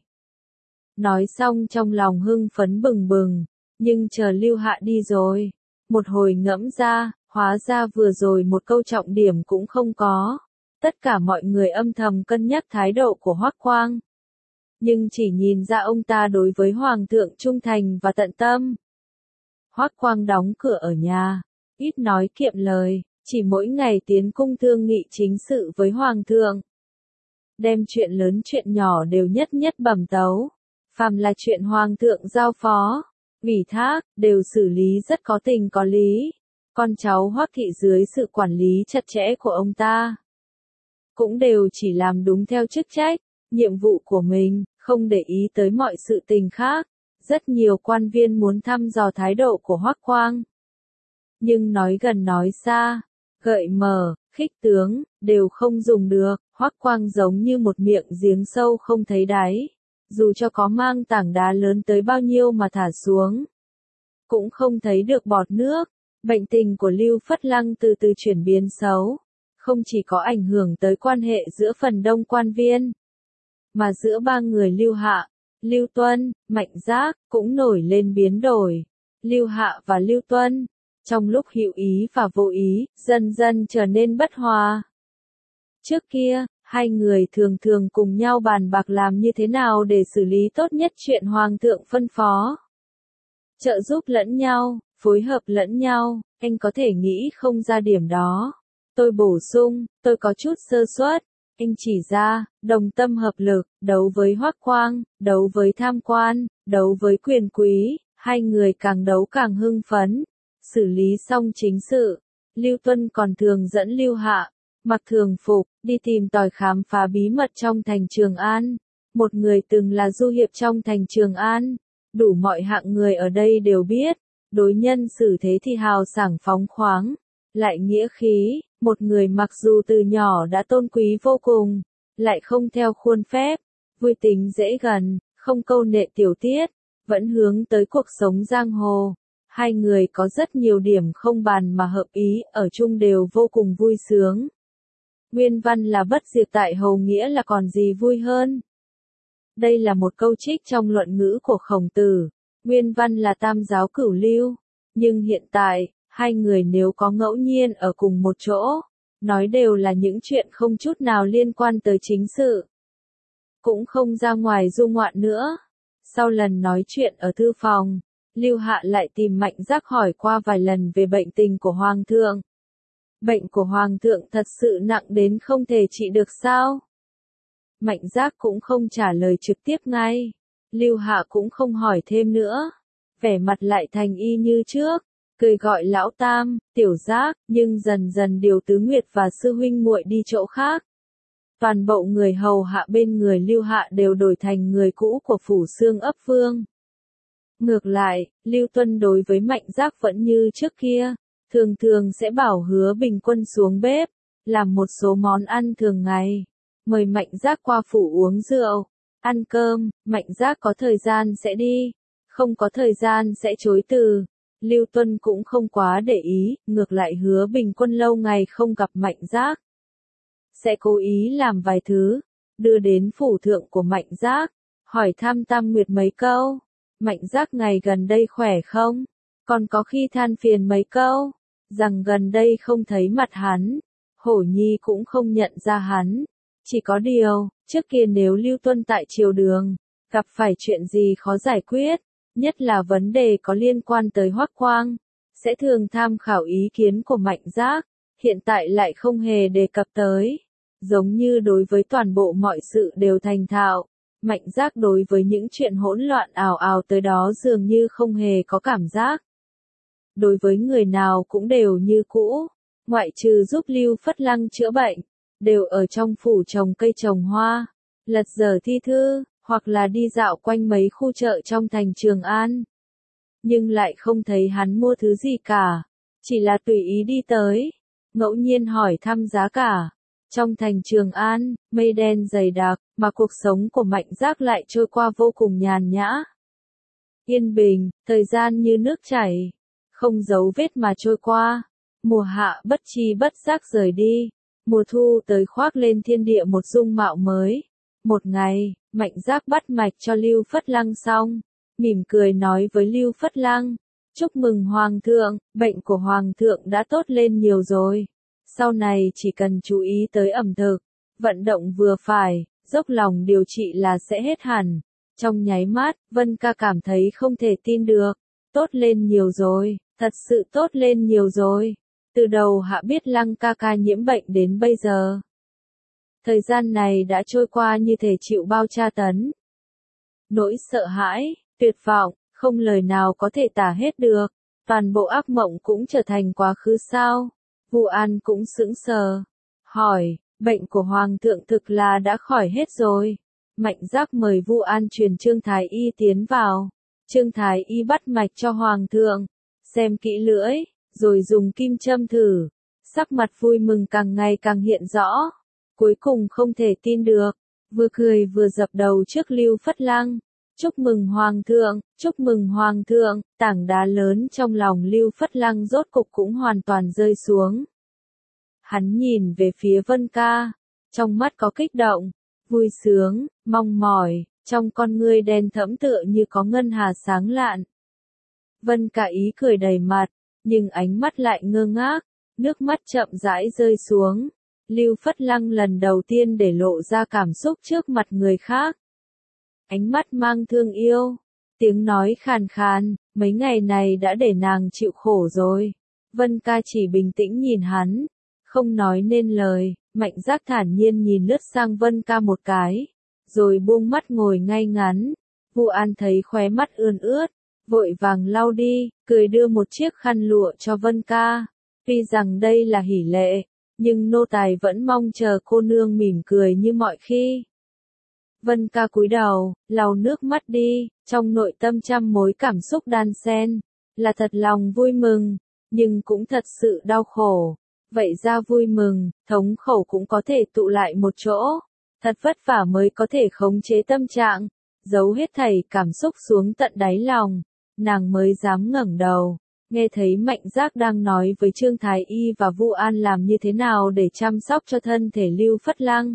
[SPEAKER 1] Nói xong trong lòng hưng phấn bừng bừng, nhưng chờ Lưu Hạ đi rồi, một hồi ngẫm ra, hóa ra vừa rồi một câu trọng điểm cũng không có. Tất cả mọi người âm thầm cân nhắc thái độ của Hoắc Quang. Nhưng chỉ nhìn ra ông ta đối với Hoàng thượng trung thành và tận tâm. Hoắc Quang đóng cửa ở nhà, ít nói kiệm lời, chỉ mỗi ngày tiến cung thương nghị chính sự với Hoàng thượng. Đem chuyện lớn chuyện nhỏ đều nhất nhất bẩm tấu. Phàm là chuyện Hoàng thượng giao phó, ủy thác, đều xử lý rất có tình có lý. Con cháu Hoắc thị dưới sự quản lý chặt chẽ của ông ta, cũng đều chỉ làm đúng theo chức trách, nhiệm vụ của mình, không để ý tới mọi sự tình khác. Rất nhiều quan viên muốn thăm dò thái độ của Hoắc Quang. Nhưng nói gần nói xa, gợi mở, khích tướng, đều không dùng được. Hoắc Quang giống như một miệng giếng sâu không thấy đáy. Dù cho có mang tảng đá lớn tới bao nhiêu mà thả xuống, cũng không thấy được bọt nước. Bệnh tình của Lưu Phất Lăng từ từ chuyển biến xấu. không chỉ có ảnh hưởng tới quan hệ giữa phần đông quan viên, mà giữa ba người Lưu Hạ, Lưu Tuân, Mạnh Giác cũng nổi lên biến đổi. Lưu Hạ và Lưu Tuân, trong lúc hữu ý và vô ý, dần dần trở nên bất hòa. Trước kia, hai người thường thường cùng nhau bàn bạc làm như thế nào để xử lý tốt nhất chuyện Hoàng thượng phân phó. Trợ giúp lẫn nhau, phối hợp lẫn nhau, anh có thể nghĩ không ra điểm đó. Tôi bổ sung, tôi có chút sơ suất. Anh chỉ ra, đồng tâm hợp lực, đấu với Hoắc Quang, đấu với tham quan, đấu với quyền quý, hai người càng đấu càng hưng phấn. Xử lý xong chính sự, Lưu Tuân còn thường dẫn Lưu Hạ, mặc thường phục, đi tìm tòi khám phá bí mật trong thành Trường An. Một người từng là du hiệp trong thành Trường An, đủ mọi hạng người ở đây đều biết, đối nhân xử thế thì hào sảng phóng khoáng, lại nghĩa khí, một người mặc dù từ nhỏ đã tôn quý vô cùng, lại không theo khuôn phép, vui tính dễ gần, không câu nệ tiểu tiết, vẫn hướng tới cuộc sống giang hồ. Hai người có rất nhiều điểm không bàn mà hợp ý, ở chung đều vô cùng vui sướng. Nguyên văn là bất diệt tại hầu nghĩa là còn gì vui hơn. Đây là một câu trích trong luận ngữ của Khổng Tử. Nguyên văn là tam giáo cửu lưu. Nhưng hiện tại, hai người nếu có ngẫu nhiên ở cùng một chỗ, nói đều là những chuyện không chút nào liên quan tới chính sự. Cũng không ra ngoài du ngoạn nữa. Sau lần nói chuyện ở thư phòng, Lưu Hạ lại tìm Mạnh Giác hỏi qua vài lần về bệnh tình của Hoàng thượng. Bệnh của Hoàng thượng thật sự nặng đến không thể trị được sao? Mạnh Giác cũng không trả lời trực tiếp ngay. Lưu Hạ cũng không hỏi thêm nữa. Vẻ mặt lại thành y như trước, cười gọi lão tam, tiểu Giác, nhưng dần dần điều Tứ Nguyệt và sư huynh muội đi chỗ khác. Toàn bộ người hầu hạ bên người Lưu Hạ đều đổi thành người cũ của phủ Xương Ấp Vương. Ngược lại, Lưu Tuân đối với Mạnh Giác vẫn như trước kia, thường thường sẽ bảo Hứa Bình Quân xuống bếp, làm một số món ăn thường ngày, mời Mạnh Giác qua phủ uống rượu, ăn cơm. Mạnh Giác có thời gian sẽ đi, không có thời gian sẽ chối từ. Lưu Tuân cũng không quá để ý, ngược lại Hứa Bình Quân lâu ngày không gặp Mạnh Giác, sẽ cố ý làm vài thứ, đưa đến phủ thượng của Mạnh Giác, hỏi thăm Tam Nguyệt mấy câu. Mạnh Giác ngày gần đây khỏe không? Còn có khi than phiền mấy câu, rằng gần đây không thấy mặt hắn. Hổ Nhi cũng không nhận ra hắn. Chỉ có điều, trước kia nếu Lưu Tuân tại triều đường, gặp phải chuyện gì khó giải quyết, nhất là vấn đề có liên quan tới Hoắc Quang, sẽ thường tham khảo ý kiến của Mạnh Giác, hiện tại lại không hề đề cập tới. Giống như đối với toàn bộ mọi sự đều thành thạo. Mạnh Giác đối với những chuyện hỗn loạn ào ào tới đó dường như không hề có cảm giác. Đối với người nào cũng đều như cũ, ngoại trừ giúp Lưu Phất Lăng chữa bệnh, đều ở trong phủ trồng cây trồng hoa, lật dở thi thư, hoặc là đi dạo quanh mấy khu chợ trong thành Trường An. Nhưng lại không thấy hắn mua thứ gì cả, chỉ là tùy ý đi tới, ngẫu nhiên hỏi thăm giá cả. Trong thành Trường An, mây đen dày đặc, mà cuộc sống của Mạnh Giác lại trôi qua vô cùng nhàn nhã. Yên bình, thời gian như nước chảy, không dấu vết mà trôi qua. Mùa hạ bất chi bất giác rời đi, mùa thu tới khoác lên thiên địa một dung mạo mới. Một ngày, Mạnh Giác bắt mạch cho Lưu Phất Lăng xong, mỉm cười nói với Lưu Phất Lăng, chúc mừng Hoàng thượng, bệnh của Hoàng thượng đã tốt lên nhiều rồi. Sau này chỉ cần chú ý tới ẩm thực, vận động vừa phải, dốc lòng điều trị là sẽ hết hẳn. Trong nháy mắt, Vân Ca cảm thấy không thể tin được. Tốt lên nhiều rồi, thật sự tốt lên nhiều rồi. Từ đầu hạ biết Lăng ca ca nhiễm bệnh đến bây giờ. Thời gian này đã trôi qua như thể chịu bao tra tấn. Nỗi sợ hãi, tuyệt vọng, không lời nào có thể tả hết được. Toàn bộ ác mộng cũng trở thành quá khứ sao? Vu An cũng sững sờ, hỏi, bệnh của Hoàng thượng thực là đã khỏi hết rồi. Mạnh Giác mời Vu An truyền Trương Thái Y tiến vào. Trương Thái Y bắt mạch cho Hoàng thượng, xem kỹ lưỡi, rồi dùng kim châm thử. Sắc mặt vui mừng càng ngày càng hiện rõ. Cuối cùng không thể tin được, vừa cười vừa dập đầu trước Lưu Phất Lăng. Chúc mừng Hoàng thượng, chúc mừng Hoàng thượng, tảng đá lớn trong lòng Lưu Phất Lăng rốt cục cũng hoàn toàn rơi xuống. Hắn nhìn về phía Vân Ca, trong mắt có kích động, vui sướng, mong mỏi, trong con ngươi đen thẫm tựa như có ngân hà sáng lạn. Vân Ca ý cười đầy mặt, nhưng ánh mắt lại ngơ ngác, nước mắt chậm rãi rơi xuống. Lưu Phất Lăng lần đầu tiên để lộ ra cảm xúc trước mặt người khác. Ánh mắt mang thương yêu, tiếng nói khàn khàn, mấy ngày này đã để nàng chịu khổ rồi. Vân Ca chỉ bình tĩnh nhìn hắn, không nói nên lời, Mạnh Giác thản nhiên nhìn lướt sang Vân Ca một cái, rồi buông mắt ngồi ngay ngắn. Vu An thấy khóe mắt ươn ướt, vội vàng lau đi, cười đưa một chiếc khăn lụa cho Vân Ca. Tuy rằng đây là hỉ lệ, nhưng nô tài vẫn mong chờ cô nương mỉm cười như mọi khi. Vân Ca cúi đầu, lau nước mắt đi, trong nội tâm trăm mối cảm xúc đan xen, là thật lòng vui mừng, nhưng cũng thật sự đau khổ. Vậy ra vui mừng, thống khổ cũng có thể tụ lại một chỗ, thật vất vả mới có thể khống chế tâm trạng, giấu hết thảy cảm xúc xuống tận đáy lòng, nàng mới dám ngẩng đầu. Nghe thấy Mạnh Giác đang nói với Trương Thái Y và Vu An làm như thế nào để chăm sóc cho thân thể Lưu Phất Lăng.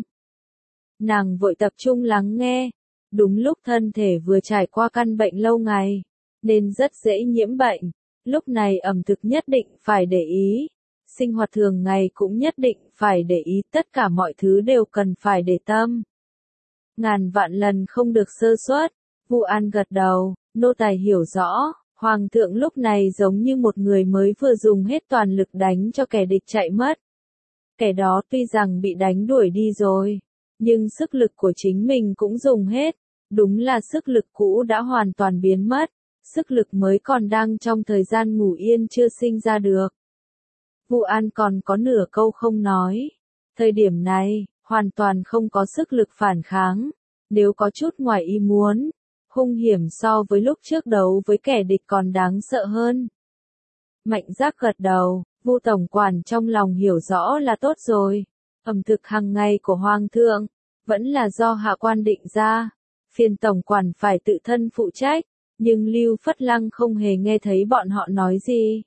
[SPEAKER 1] Nàng vội tập trung lắng nghe, đúng lúc thân thể vừa trải qua căn bệnh lâu ngày, nên rất dễ nhiễm bệnh, lúc này ẩm thực nhất định phải để ý, sinh hoạt thường ngày cũng nhất định phải để ý, tất cả mọi thứ đều cần phải để tâm. Ngàn vạn lần không được sơ suất. Vu An gật đầu, nô tài hiểu rõ. Hoàng thượng lúc này giống như một người mới vừa dùng hết toàn lực đánh cho kẻ địch chạy mất. Kẻ đó tuy rằng bị đánh đuổi đi rồi, nhưng sức lực của chính mình cũng dùng hết. Đúng là sức lực cũ đã hoàn toàn biến mất, sức lực mới còn đang trong thời gian ngủ yên chưa sinh ra được. Vu An còn có nửa câu không nói. Thời điểm này, hoàn toàn không có sức lực phản kháng. Nếu có chút ngoài ý muốn, hung hiểm so với lúc trước đấu với kẻ địch còn đáng sợ hơn. Mạnh Giác gật đầu, Vu tổng quản trong lòng hiểu rõ là tốt rồi. Ẩm thực hàng ngày của Hoàng thượng, vẫn là do hạ quan định ra. Phiền tổng quản phải tự thân phụ trách, nhưng Lưu Phất Lăng không hề nghe thấy bọn họ nói gì.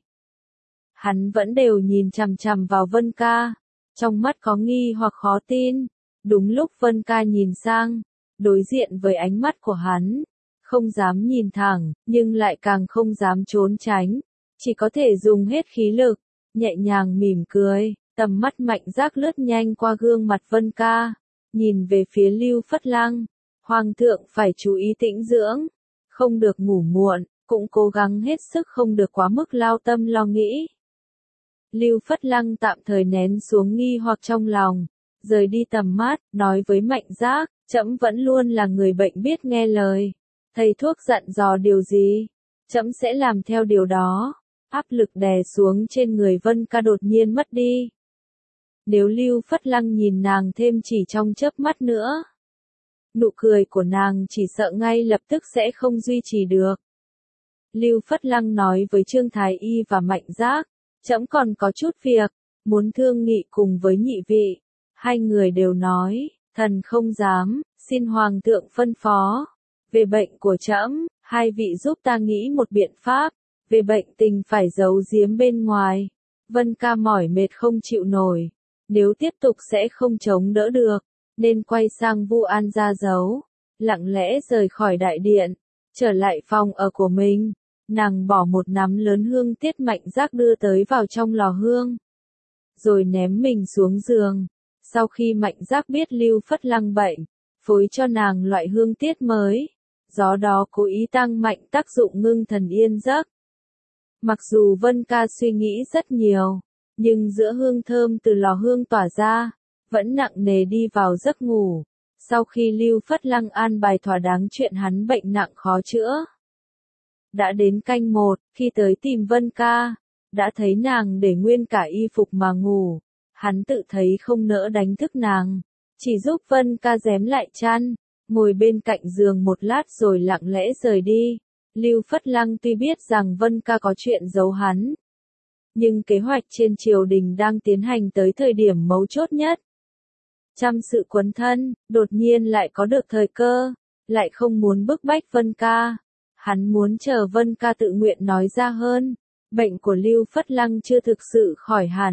[SPEAKER 1] Hắn vẫn đều nhìn chằm chằm vào Vân Ca, trong mắt có nghi hoặc khó tin. Đúng lúc Vân Ca nhìn sang, đối diện với ánh mắt của hắn, không dám nhìn thẳng, nhưng lại càng không dám trốn tránh, chỉ có thể dùng hết khí lực, nhẹ nhàng mỉm cười, tầm mắt Mạnh Giác lướt nhanh qua gương mặt Vân Ca, nhìn về phía Lưu Phất Lăng. Hoàng thượng phải chú ý tĩnh dưỡng, không được ngủ muộn, cũng cố gắng hết sức không được quá mức lao tâm lo nghĩ. Lưu Phất Lăng tạm thời nén xuống nghi hoặc trong lòng, rời đi tầm mắt, nói với Mạnh Giác, trẫm vẫn luôn là người bệnh biết nghe lời. Thầy thuốc dặn dò điều gì, trẫm sẽ làm theo điều đó. Áp lực đè xuống trên người Vân Ca đột nhiên mất đi. Nếu Lưu Phất Lăng nhìn nàng thêm chỉ trong chớp mắt nữa, nụ cười của nàng chỉ sợ ngay lập tức sẽ không duy trì được. Lưu Phất Lăng nói với Trương Thái Y và Mạnh Giác, trẫm còn có chút việc, muốn thương nghị cùng với nhị vị. Hai người đều nói, thần không dám, xin Hoàng thượng phân phó. Về bệnh của trẫm, hai vị giúp ta nghĩ một biện pháp, về bệnh tình phải giấu giếm bên ngoài. Vân Ca mỏi mệt không chịu nổi, nếu tiếp tục sẽ không chống đỡ được, nên quay sang Vu An ra giấu, lặng lẽ rời khỏi đại điện, trở lại phòng ở của mình. Nàng bỏ một nắm lớn hương tiết Mạnh Giác đưa tới vào trong lò hương, rồi ném mình xuống giường. Sau khi Mạnh Giác biết Lưu Phất Lăng bệnh, phối cho nàng loại hương tiết mới, do đó cố ý tăng mạnh tác dụng ngưng thần yên giấc. Mặc dù Vân Ca suy nghĩ rất nhiều, nhưng giữa hương thơm từ lò hương tỏa ra, vẫn nặng nề đi vào giấc ngủ. Sau khi Lưu Phất Lăng an bài thỏa đáng chuyện hắn bệnh nặng khó chữa, đã đến canh một, khi tới tìm Vân Ca, đã thấy nàng để nguyên cả y phục mà ngủ. Hắn tự thấy không nỡ đánh thức nàng, chỉ giúp Vân Ca rém lại chăn, ngồi bên cạnh giường một lát rồi lặng lẽ rời đi. Lưu Phất Lăng tuy biết rằng Vân Ca có chuyện giấu hắn, nhưng kế hoạch trên triều đình đang tiến hành tới thời điểm mấu chốt nhất. Trăm sự quấn thân, đột nhiên lại có được thời cơ, lại không muốn bức bách Vân Ca. Hắn muốn chờ Vân Ca tự nguyện nói ra hơn. Bệnh của Lưu Phất Lăng chưa thực sự khỏi hẳn,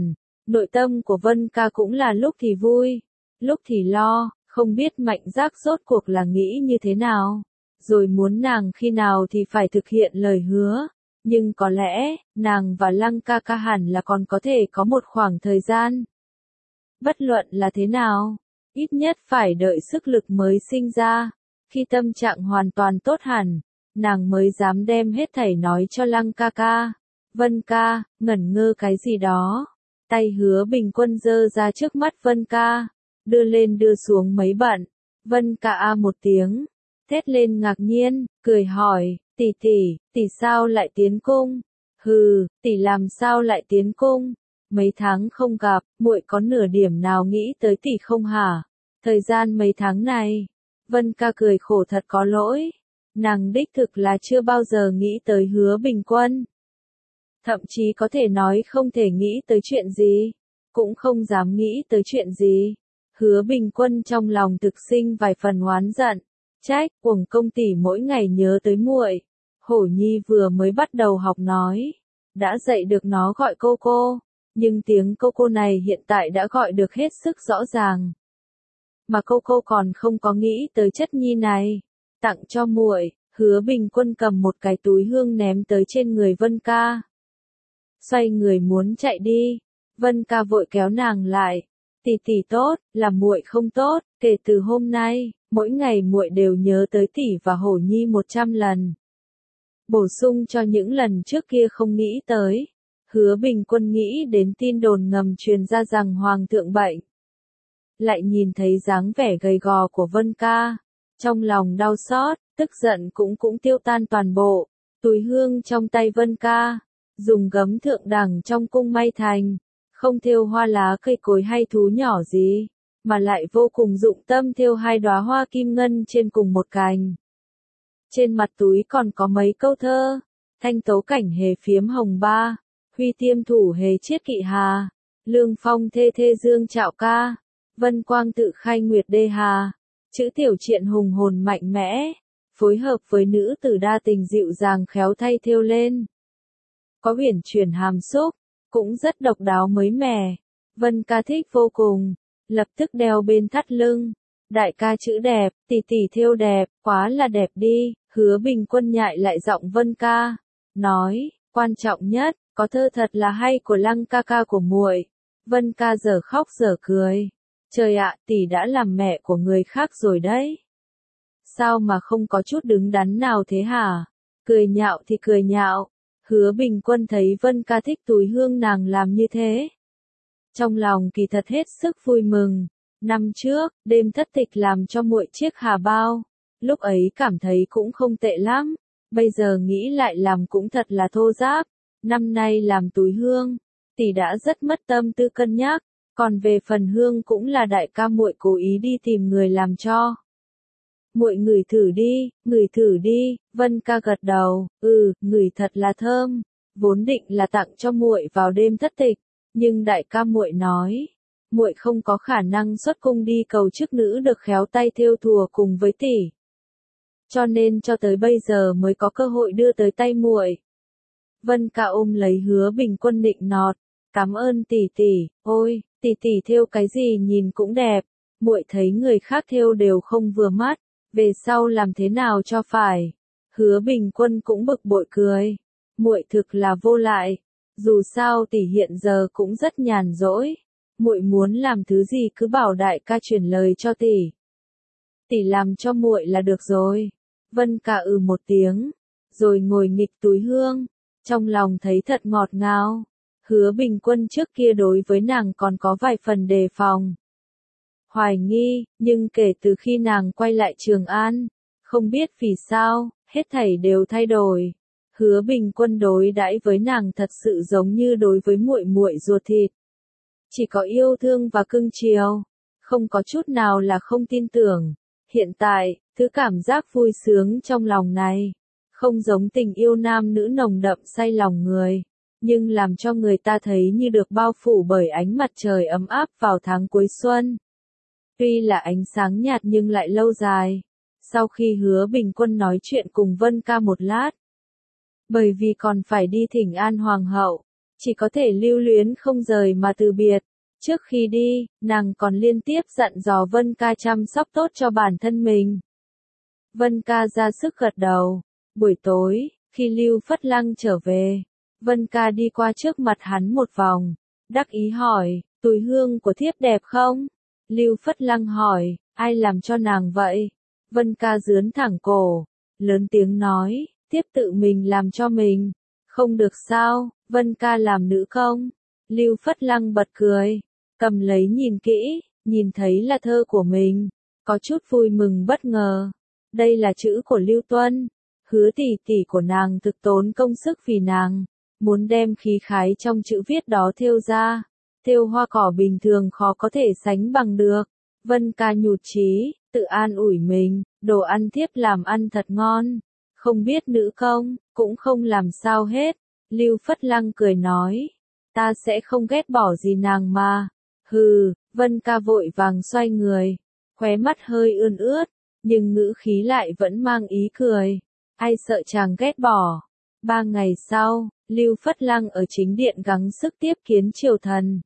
[SPEAKER 1] Nội tâm của Vân Ca cũng là lúc thì vui, lúc thì lo, không biết Mạnh Giác rốt cuộc là nghĩ như thế nào, rồi muốn nàng khi nào thì phải thực hiện lời hứa, nhưng có lẽ, nàng và Lăng ca ca hẳn là còn có thể có một khoảng thời gian. Bất luận là thế nào, ít nhất phải đợi sức lực mới sinh ra, khi tâm trạng hoàn toàn tốt hẳn, nàng mới dám đem hết thảy nói cho Lăng ca ca. Vân Ca, ngẩn ngơ cái gì đó, tay Hứa Bình Quân giơ ra trước mắt Vân Ca, đưa lên đưa xuống mấy bận. Vân Ca a một tiếng, thét lên ngạc nhiên, cười hỏi, tỷ tỷ, tỷ sao lại tiến cung? Hừ, tỷ làm sao lại tiến cung? Mấy tháng không gặp, muội có nửa điểm nào nghĩ tới tỷ không hả? Thời gian mấy tháng này, Vân Ca cười khổ thật có lỗi, nàng đích thực là chưa bao giờ nghĩ tới Hứa Bình Quân. Thậm chí có thể nói không thể nghĩ tới chuyện gì, cũng không dám nghĩ tới chuyện gì. Hứa Bình Quân trong lòng thực sinh vài phần oán giận, trách, uổng công tỷ mỗi ngày nhớ tới muội. Hổ Nhi vừa mới bắt đầu học nói, đã dạy được nó gọi cô cô, nhưng tiếng cô cô này hiện tại đã gọi được hết sức rõ ràng. Mà cô cô còn không có nghĩ tới chất nhi này, tặng cho muội. Hứa Bình Quân cầm một cái túi hương ném tới trên người Vân Ca. Xoay người muốn chạy đi, Vân Ca vội kéo nàng lại. Tỷ tỷ tốt, là muội không tốt, kể từ hôm nay, mỗi ngày muội đều nhớ tới tỷ và Hổ Nhi một trăm lần. Bổ sung cho những lần trước kia không nghĩ tới. Hứa Bình Quân nghĩ đến tin đồn ngầm truyền ra rằng Hoàng thượng bệnh. Lại nhìn thấy dáng vẻ gầy gò của Vân Ca. Trong lòng đau xót, tức giận cũng cũng tiêu tan toàn bộ. Túi hương trong tay Vân Ca, dùng gấm thượng đẳng trong cung may thành, không thêu hoa lá cây cối hay thú nhỏ gì, mà lại vô cùng dụng tâm thêu hai đóa hoa kim ngân trên cùng một cành. Trên mặt túi còn có mấy câu thơ, thanh tấu cảnh hề phiếm hồng ba, huy tiêm thủ hề chiết kỵ hà, lương phong thê thê dương trạo ca, vân quang tự khai nguyệt đê hà, chữ tiểu triện hùng hồn mạnh mẽ, phối hợp với nữ tử đa tình dịu dàng khéo thay thêu lên. Có huyền chuyển hàm xúc, cũng rất độc đáo mới mẻ. Vân Ca thích vô cùng, lập tức đeo bên thắt lưng. Đại ca chữ đẹp, tỷ tỷ thêu đẹp, quá là đẹp đi. Hứa Bình Quân nhại lại giọng Vân Ca, nói, quan trọng nhất, có thơ thật là hay của Lăng ca ca của muội. Vân Ca giờ khóc giờ cười. Trời ạ, tỷ đã làm mẹ của người khác rồi đấy. Sao mà không có chút đứng đắn nào thế hả? Cười nhạo thì cười nhạo. Hứa Bình Quân thấy Vân Ca thích túi hương nàng làm như thế. Trong lòng kỳ thật hết sức vui mừng. Năm trước, đêm thất tịch làm cho muội chiếc hà bao. Lúc ấy cảm thấy cũng không tệ lắm. Bây giờ nghĩ lại làm cũng thật là thô ráp. Năm nay làm túi hương, tỷ đã rất mất tâm tư cân nhắc. Còn về phần hương cũng là đại ca muội cố ý đi tìm người làm cho. Muội ngửi thử đi, ngửi thử đi. Vân Ca gật đầu, ừ, ngửi thật là thơm. Vốn định là tặng cho muội vào đêm thất tịch, nhưng đại ca muội nói, muội không có khả năng xuất cung đi cầu chức nữ được khéo tay thêu thùa cùng với tỷ. Cho nên cho tới bây giờ mới có cơ hội đưa tới tay muội. Vân Ca ôm lấy Hứa Bình Quân nịnh nọt, cảm ơn tỷ tỷ, ôi, tỷ tỷ thêu cái gì nhìn cũng đẹp, muội thấy người khác thêu đều không vừa mắt, về sau làm thế nào cho phải. Hứa Bình Quân cũng bực bội cười, muội thực là vô lại, dù sao tỷ hiện giờ cũng rất nhàn rỗi, muội muốn làm thứ gì cứ bảo đại ca truyền lời cho tỷ. Tỷ làm cho muội là được rồi. Vân Ca ừ một tiếng, rồi ngồi nghịch túi hương, trong lòng thấy thật ngọt ngào. Hứa Bình Quân trước kia đối với nàng còn có vài phần đề phòng, hoài nghi, nhưng kể từ khi nàng quay lại Trường An, không biết vì sao, hết thảy đều thay đổi. Hứa Bình Quân đối đãi với nàng thật sự giống như đối với muội muội ruột thịt. Chỉ có yêu thương và cưng chiều, không có chút nào là không tin tưởng. Hiện tại, thứ cảm giác vui sướng trong lòng này, không giống tình yêu nam nữ nồng đậm say lòng người, nhưng làm cho người ta thấy như được bao phủ bởi ánh mặt trời ấm áp vào tháng cuối xuân. Tuy là ánh sáng nhạt nhưng lại lâu dài. Sau khi Hứa Bình Quân nói chuyện cùng Vân Ca một lát, bởi vì còn phải đi thỉnh an hoàng hậu, chỉ có thể lưu luyến không rời mà từ biệt. Trước khi đi, nàng còn liên tiếp dặn dò Vân Ca chăm sóc tốt cho bản thân mình. Vân Ca ra sức gật đầu. Buổi tối, khi Lưu Phất Lăng trở về, Vân Ca đi qua trước mặt hắn một vòng, đắc ý hỏi, túi hương của thiếp đẹp không? Lưu Phất Lăng hỏi, ai làm cho nàng vậy? Vân Ca dướn thẳng cổ, lớn tiếng nói, thiếp tự mình làm cho mình. Không được sao, Vân Ca làm nữ công. Lưu Phất Lăng bật cười, cầm lấy nhìn kỹ, nhìn thấy là thơ của mình, có chút vui mừng bất ngờ. Đây là chữ của Lưu Tuân, Hứa tỷ tỷ của nàng thực tốn công sức vì nàng, muốn đem khí khái trong chữ viết đó thêu ra, thêu hoa cỏ bình thường khó có thể sánh bằng được. Vân Ca nhụt chí, tự an ủi mình, đồ ăn thiếp làm ăn thật ngon, không biết nữ công, cũng không làm sao hết. Lưu Phất Lăng cười nói, ta sẽ không ghét bỏ gì nàng mà. Hừ, Vân Ca vội vàng xoay người, khóe mắt hơi ươn ướt, nhưng ngữ khí lại vẫn mang ý cười. Ai sợ chàng ghét bỏ. Ba ngày sau, Lưu Phất Lăng ở chính điện gắng sức tiếp kiến triều thần.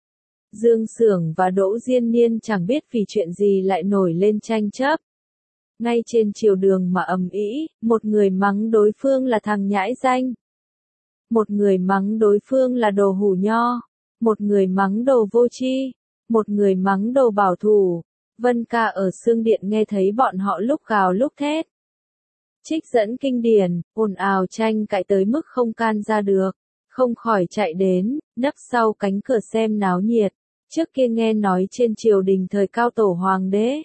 [SPEAKER 1] Dương Xưởng và Đỗ Diên Niên chẳng biết vì chuyện gì lại nổi lên tranh chấp. Ngay trên triều đường mà ầm ĩ, một người mắng đối phương là thằng nhãi danh. Một người mắng đối phương là đồ hủ nho. Một người mắng đồ vô tri. Một người mắng đồ bảo thủ. Vân Ca ở Xương Điện nghe thấy bọn họ lúc gào lúc thét. Trích dẫn kinh điển, ồn ào tranh cãi tới mức không can ra được, không khỏi chạy đến, nấp sau cánh cửa xem náo nhiệt. Trước kia nghe nói trên triều đình thời cao tổ hoàng đế,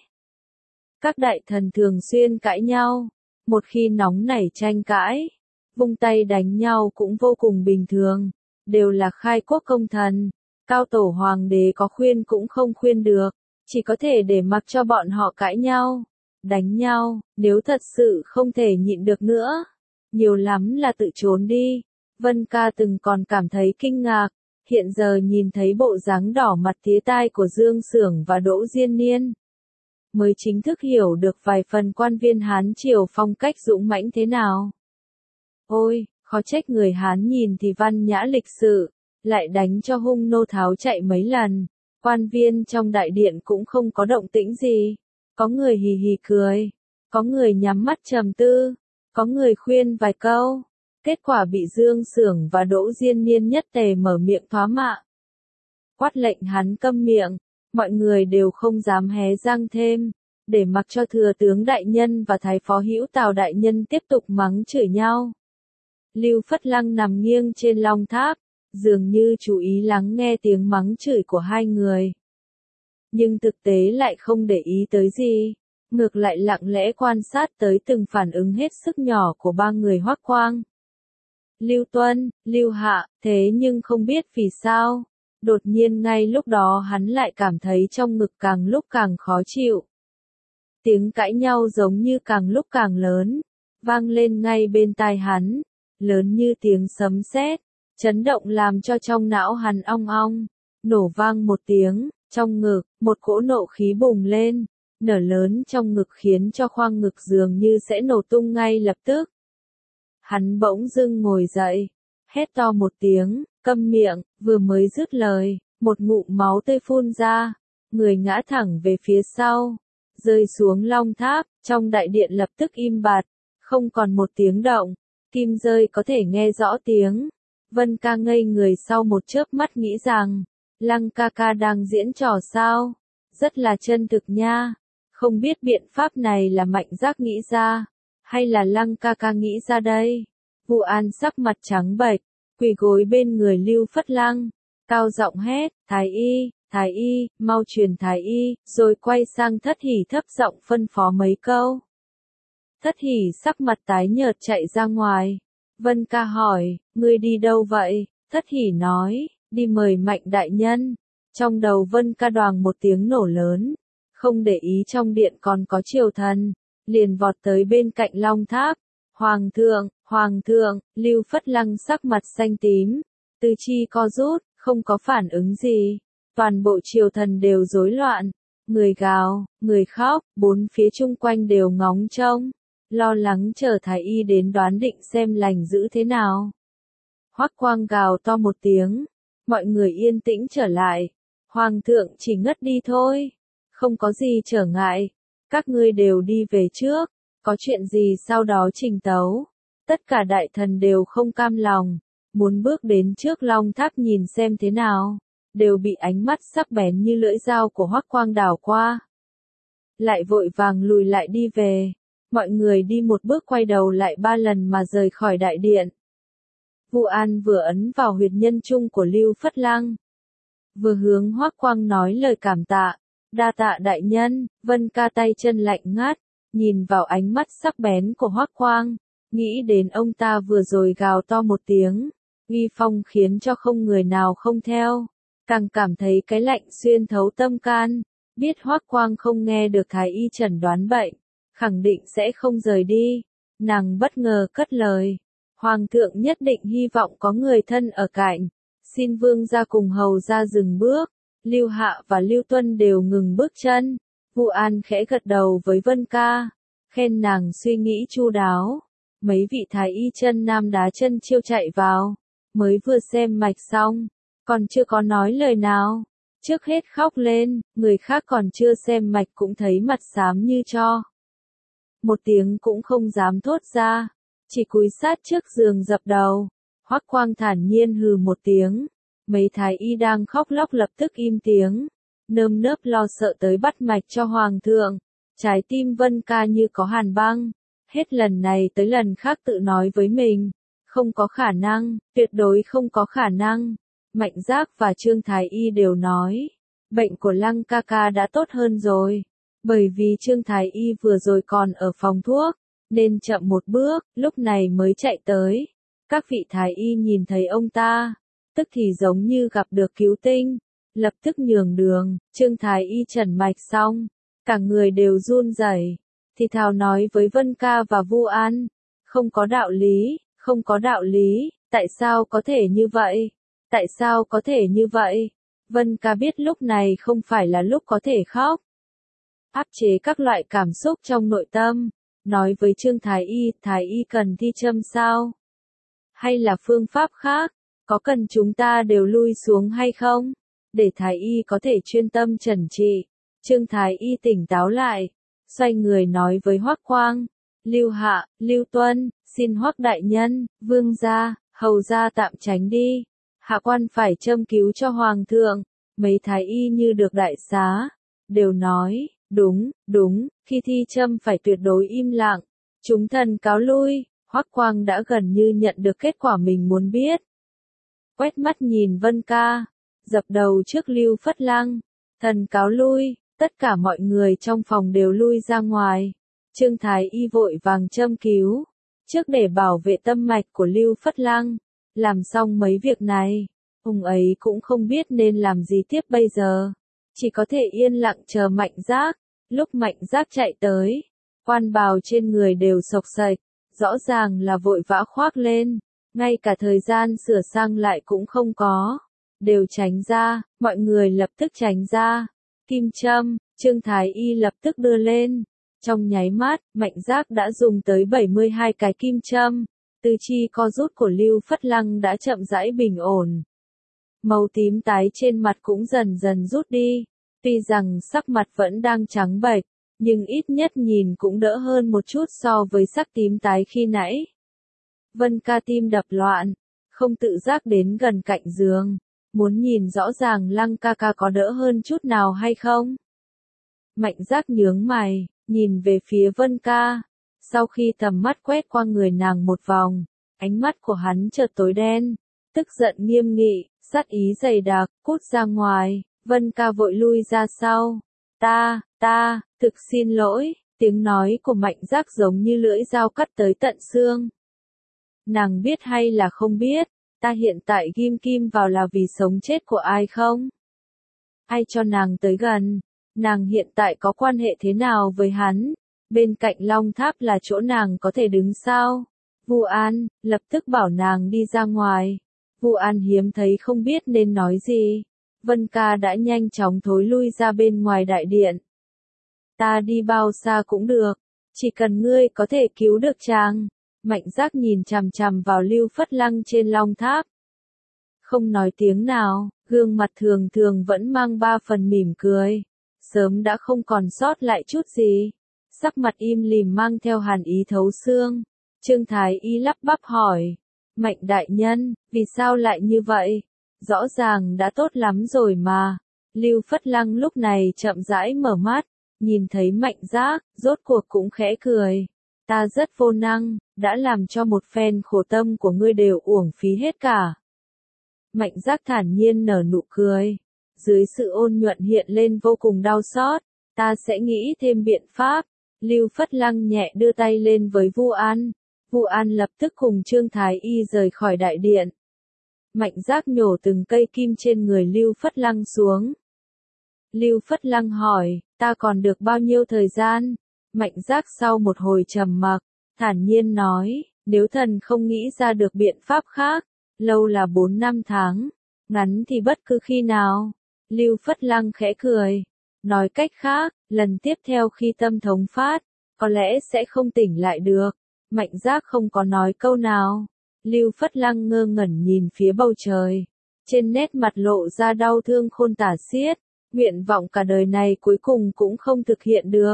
[SPEAKER 1] các đại thần thường xuyên cãi nhau, một khi nóng nảy tranh cãi, vung tay đánh nhau cũng vô cùng bình thường, đều là khai quốc công thần, cao tổ hoàng đế có khuyên cũng không khuyên được, chỉ có thể để mặc cho bọn họ cãi nhau. Đánh nhau, nếu thật sự không thể nhịn được nữa, nhiều lắm là tự trốn đi. Vân Ca từng còn cảm thấy kinh ngạc, hiện giờ nhìn thấy bộ dáng đỏ mặt tía tai của Dương Xưởng và Đỗ Diên Niên, mới chính thức hiểu được vài phần quan viên Hán triều phong cách dũng mãnh thế nào. Ôi, khó trách người Hán nhìn thì văn nhã lịch sự, lại đánh cho hung nô tháo chạy mấy lần, quan viên trong đại điện cũng không có động tĩnh gì. Có người hì hì cười, có người nhắm mắt trầm tư, có người khuyên vài câu. Kết quả bị Dương Xưởng và Đỗ Diên Niên nhất tề mở miệng thoá mạ. Quát lệnh hắn câm miệng, mọi người đều không dám hé răng thêm, để mặc cho thừa tướng đại nhân và thái phó hữu Tào đại nhân tiếp tục mắng chửi nhau. Lưu Phất Lăng nằm nghiêng trên long tháp, dường như chú ý lắng nghe tiếng mắng chửi của hai người. Nhưng thực tế lại không để ý tới gì, ngược lại lặng lẽ quan sát tới từng phản ứng hết sức nhỏ của ba người Hoắc Quang. Lưu Tuân, Lưu Hạ, thế nhưng không biết vì sao, đột nhiên ngay lúc đó hắn lại cảm thấy trong ngực càng lúc càng khó chịu. Tiếng cãi nhau giống như càng lúc càng lớn, vang lên ngay bên tai hắn, lớn như tiếng sấm sét, chấn động làm cho trong não hắn ong ong, nổ vang một tiếng. Trong ngực, một cỗ nộ khí bùng lên, nở lớn trong ngực khiến cho khoang ngực dường như sẽ nổ tung ngay lập tức. Hắn bỗng dưng ngồi dậy, hét to một tiếng, câm miệng, vừa mới dứt lời, một ngụm máu tươi phun ra, người ngã thẳng về phía sau, rơi xuống long tháp, trong đại điện lập tức im bặt, không còn một tiếng động, kim rơi có thể nghe rõ tiếng. Vân Ca ngây người sau một chớp mắt nghĩ rằng, Lăng ca ca đang diễn trò sao? Rất là chân thực nha. Không biết biện pháp này là Mạnh Giác nghĩ ra, hay là Lăng ca ca nghĩ ra đây? Vu An sắc mặt trắng bệch, quỳ gối bên người Lưu Phất Lăng, cao giọng hét, Thái y, Thái y, mau truyền Thái y, rồi quay sang Thất Hỉ thấp giọng phân phó mấy câu. Thất Hỉ sắc mặt tái nhợt chạy ra ngoài. Vân Ca hỏi, ngươi đi đâu vậy? Thất Hỉ nói, đi mời Mạnh đại nhân. Trong đầu Vân Ca đoàng một tiếng nổ lớn, không để ý trong điện còn có triều thần, liền vọt tới bên cạnh long tháp. Hoàng thượng, hoàng thượng, Lưu Phất Lăng sắc mặt xanh tím, tư chi co rút, không có phản ứng gì. Toàn bộ triều thần đều rối loạn, người gào, người khóc, bốn phía chung quanh đều ngóng trông, lo lắng chờ Thái y đến đoán định xem lành dữ thế nào. Hoắc Quang gào to một tiếng, mọi người yên tĩnh trở lại. Hoàng thượng chỉ ngất đi thôi, không có gì trở ngại, các ngươi đều đi về trước, có chuyện gì sau đó trình tấu. Tất cả đại thần đều không cam lòng, muốn bước đến trước Long Tháp nhìn xem thế nào, đều bị ánh mắt sắc bén như lưỡi dao của Hoắc Quang đảo qua. Lại vội vàng lùi lại đi về, mọi người đi một bước quay đầu lại ba lần mà rời khỏi đại điện. Vu An vừa ấn vào huyệt nhân trung của Lưu Phất Lăng, vừa hướng Hoắc Quang nói lời cảm tạ, đa tạ đại nhân. Vân Ca tay chân lạnh ngắt, nhìn vào ánh mắt sắc bén của Hoắc Quang, nghĩ đến ông ta vừa rồi gào to một tiếng, uy phong khiến cho không người nào không theo, càng cảm thấy cái lạnh xuyên thấu tâm can, biết Hoắc Quang không nghe được thái y chẩn đoán bệnh, khẳng định sẽ không rời đi. Nàng bất ngờ cất lời, Hoàng thượng nhất định hy vọng có người thân ở cạnh, xin vương gia cùng hầu ra dừng bước. Lưu Hạ và Lưu Tuân đều ngừng bước chân. Vu An khẽ gật đầu với Vân Ca, khen nàng suy nghĩ chu đáo. Mấy vị thái y chân nam đá chân chiêu chạy vào, mới vừa xem mạch xong, còn chưa có nói lời nào, trước hết khóc lên, người khác còn chưa xem mạch cũng thấy mặt xám như tro. Một tiếng cũng không dám thốt ra, chỉ cúi sát trước giường dập đầu. Hoắc Quang thản nhiên hừ một tiếng, mấy thái y đang khóc lóc lập tức im tiếng, nơm nớp lo sợ tới bắt mạch cho Hoàng thượng. Trái tim Vân Ca như có hàn băng, hết lần này tới lần khác tự nói với mình, không có khả năng, tuyệt đối không có khả năng. Mạnh Giác và Trương Thái Y đều nói, bệnh của Lăng ca ca đã tốt hơn rồi, bởi vì Trương Thái Y vừa rồi còn ở phòng thuốc, nên chậm một bước, lúc này mới chạy tới. Các vị Thái Y nhìn thấy ông ta, tức thì giống như gặp được cứu tinh, lập tức nhường đường. Trương Thái Y trần mạch xong, cả người đều run rẩy, thì thào nói với Vân Ca và Vu An, không có đạo lý, không có đạo lý, tại sao có thể như vậy, tại sao có thể như vậy. Vân Ca biết lúc này không phải là lúc có thể khóc, áp chế các loại cảm xúc trong nội tâm, nói với Trương Thái Y, Thái Y cần thi châm sao? Hay là phương pháp khác, có cần chúng ta đều lui xuống hay không, để Thái Y có thể chuyên tâm chẩn trị. Trương Thái Y tỉnh táo lại, xoay người nói với Hoắc Quang, Lưu Hạ, Lưu Tuân, xin Hoắc đại nhân, vương gia, hầu gia tạm tránh đi, hạ quan phải châm cứu cho Hoàng thượng. Mấy Thái Y như được đại xá, đều nói, đúng, đúng, khi thi châm phải tuyệt đối im lặng, chúng thần cáo lui. Hoắc Quang đã gần như nhận được kết quả mình muốn biết. Quét mắt nhìn Vân Ca, dập đầu trước Lưu Phất Lăng, thần cáo lui. Tất cả mọi người trong phòng đều lui ra ngoài. Trương Thái Y vội vàng châm cứu, trước để bảo vệ tâm mạch của Lưu Phất Lăng. Làm xong mấy việc này, ông ấy cũng không biết nên làm gì tiếp bây giờ, chỉ có thể yên lặng chờ Mạnh Giác. Lúc Mạnh Giác chạy tới, quan bào trên người đều xộc xệch, rõ ràng là vội vã khoác lên, ngay cả thời gian sửa sang lại cũng không có, đều tránh ra, mọi người lập tức tránh ra. Kim châm, Trương Thái Y lập tức đưa lên, trong nháy mắt, Mạnh Giác đã dùng tới bảy mươi hai cái kim châm, tư chi co rút của Lưu Phất Lăng đã chậm rãi bình ổn. Màu tím tái trên mặt cũng dần dần rút đi, tuy rằng sắc mặt vẫn đang trắng bệch, nhưng ít nhất nhìn cũng đỡ hơn một chút so với sắc tím tái khi nãy. Vân Ca tim đập loạn, không tự giác đến gần cạnh giường, muốn nhìn rõ ràng Lăng ca ca có đỡ hơn chút nào hay không. Mạnh Giác nhướng mày, nhìn về phía Vân Ca, sau khi tầm mắt quét qua người nàng một vòng, ánh mắt của hắn chợt tối đen, tức giận nghiêm nghị, sát ý dày đặc, cút ra ngoài. Vân Ca vội lui ra sau, ta, ta, thực xin lỗi. Tiếng nói của Mạnh Giác giống như lưỡi dao cắt tới tận xương. Nàng biết hay là không biết, ta hiện tại ghim kim vào là vì sống chết của ai không? Ai cho nàng tới gần? Nàng hiện tại có quan hệ thế nào với hắn? Bên cạnh Long Tháp là chỗ nàng có thể đứng sao? Vu An, lập tức bảo nàng đi ra ngoài. Vu An hiếm thấy không biết nên nói gì. Vân Ca đã nhanh chóng thối lui ra bên ngoài đại điện. Ta đi bao xa cũng được, chỉ cần ngươi có thể cứu được chàng. Mạnh Giác nhìn chằm chằm vào Lưu Phất Lăng trên long tháp. Không nói tiếng nào, gương mặt thường thường vẫn mang ba phần mỉm cười. Sớm đã không còn sót lại chút gì. Sắc mặt im lìm mang theo hàn ý thấu xương. Trương Thái Y lắp bắp hỏi. Mạnh đại nhân, vì sao lại như vậy? Rõ ràng đã tốt lắm rồi mà. Lưu Phất Lăng lúc này chậm rãi mở mắt. Nhìn thấy Mạnh Giác, rốt cuộc cũng khẽ cười. Ta rất vô năng, đã làm cho một phen khổ tâm của ngươi đều uổng phí hết cả. Mạnh Giác thản nhiên nở nụ cười. Dưới sự ôn nhuận hiện lên vô cùng đau xót. Ta sẽ nghĩ thêm biện pháp. Lưu Phất Lăng nhẹ đưa tay lên với Vu An. Vu An lập tức cùng Trương Thái Y rời khỏi đại điện. Mạnh Giác nhổ từng cây kim trên người Lưu Phất Lăng xuống. Lưu Phất Lăng hỏi, ta còn được bao nhiêu thời gian? Mạnh Giác sau một hồi trầm mặc, thản nhiên nói, nếu thần không nghĩ ra được biện pháp khác, lâu là bốn năm tháng, ngắn thì bất cứ khi nào. Lưu Phất Lăng khẽ cười, nói cách khác, lần tiếp theo khi tâm thống phát, có lẽ sẽ không tỉnh lại được. Mạnh Giác không có nói câu nào. Lưu Phất Lăng ngơ ngẩn nhìn phía bầu trời. Trên nét mặt lộ ra đau thương khôn tả xiết. Nguyện vọng cả đời này cuối cùng cũng không thực hiện được.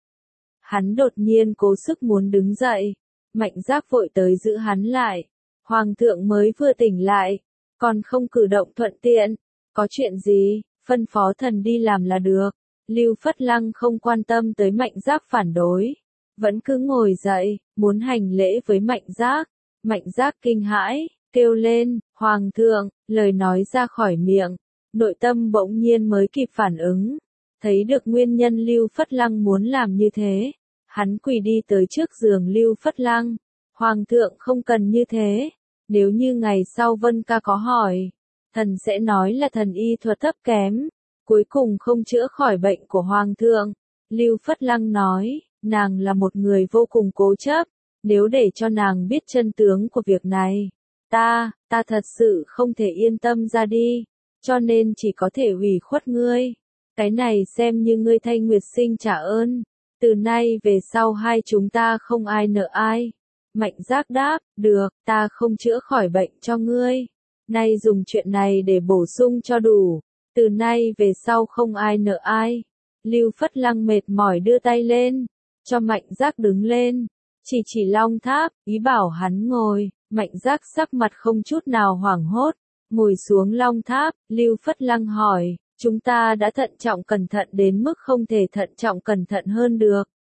[SPEAKER 1] Hắn đột nhiên cố sức muốn đứng dậy. Mạnh Giác vội tới giữ hắn lại. Hoàng thượng mới vừa tỉnh lại. Còn không cử động thuận tiện. Có chuyện gì, phân phó thần đi làm là được. Lưu Phất Lăng không quan tâm tới Mạnh Giác phản đối. Vẫn cứ ngồi dậy, muốn hành lễ với Mạnh Giác. Mạnh Giác kinh hãi, kêu lên, Hoàng thượng, lời nói ra khỏi miệng. Nội tâm bỗng nhiên mới kịp phản ứng. Thấy được nguyên nhân Lưu Phất Lăng muốn làm như thế. Hắn quỳ đi tới trước giường Lưu Phất Lăng. Hoàng thượng không cần như thế. Nếu như ngày sau Vân Ca có hỏi, thần sẽ nói là thần y thuật thấp kém. Cuối cùng không chữa khỏi bệnh của Hoàng thượng. Lưu Phất Lăng nói, nàng là một người vô cùng cố chấp. Nếu để cho nàng biết chân tướng của việc này, ta, ta thật sự không thể yên tâm ra đi. Cho nên chỉ có thể ủy khuất ngươi. Cái này xem như ngươi thay Nguyệt Sinh trả ơn. Từ nay về sau hai chúng ta không ai nợ ai. Mạnh Giác đáp, được, ta không chữa khỏi bệnh cho ngươi. Nay dùng chuyện này để bổ sung cho đủ. Từ nay về sau không ai nợ ai. Lưu Phất Lăng mệt mỏi đưa tay lên. Cho Mạnh Giác đứng lên. Chỉ chỉ long tháp, ý bảo hắn ngồi. Mạnh Giác sắc mặt không chút nào hoảng hốt. Ngồi xuống long tháp, Lưu Phất Lăng hỏi, chúng ta đã thận trọng cẩn thận đến mức không thể thận trọng cẩn thận hơn được.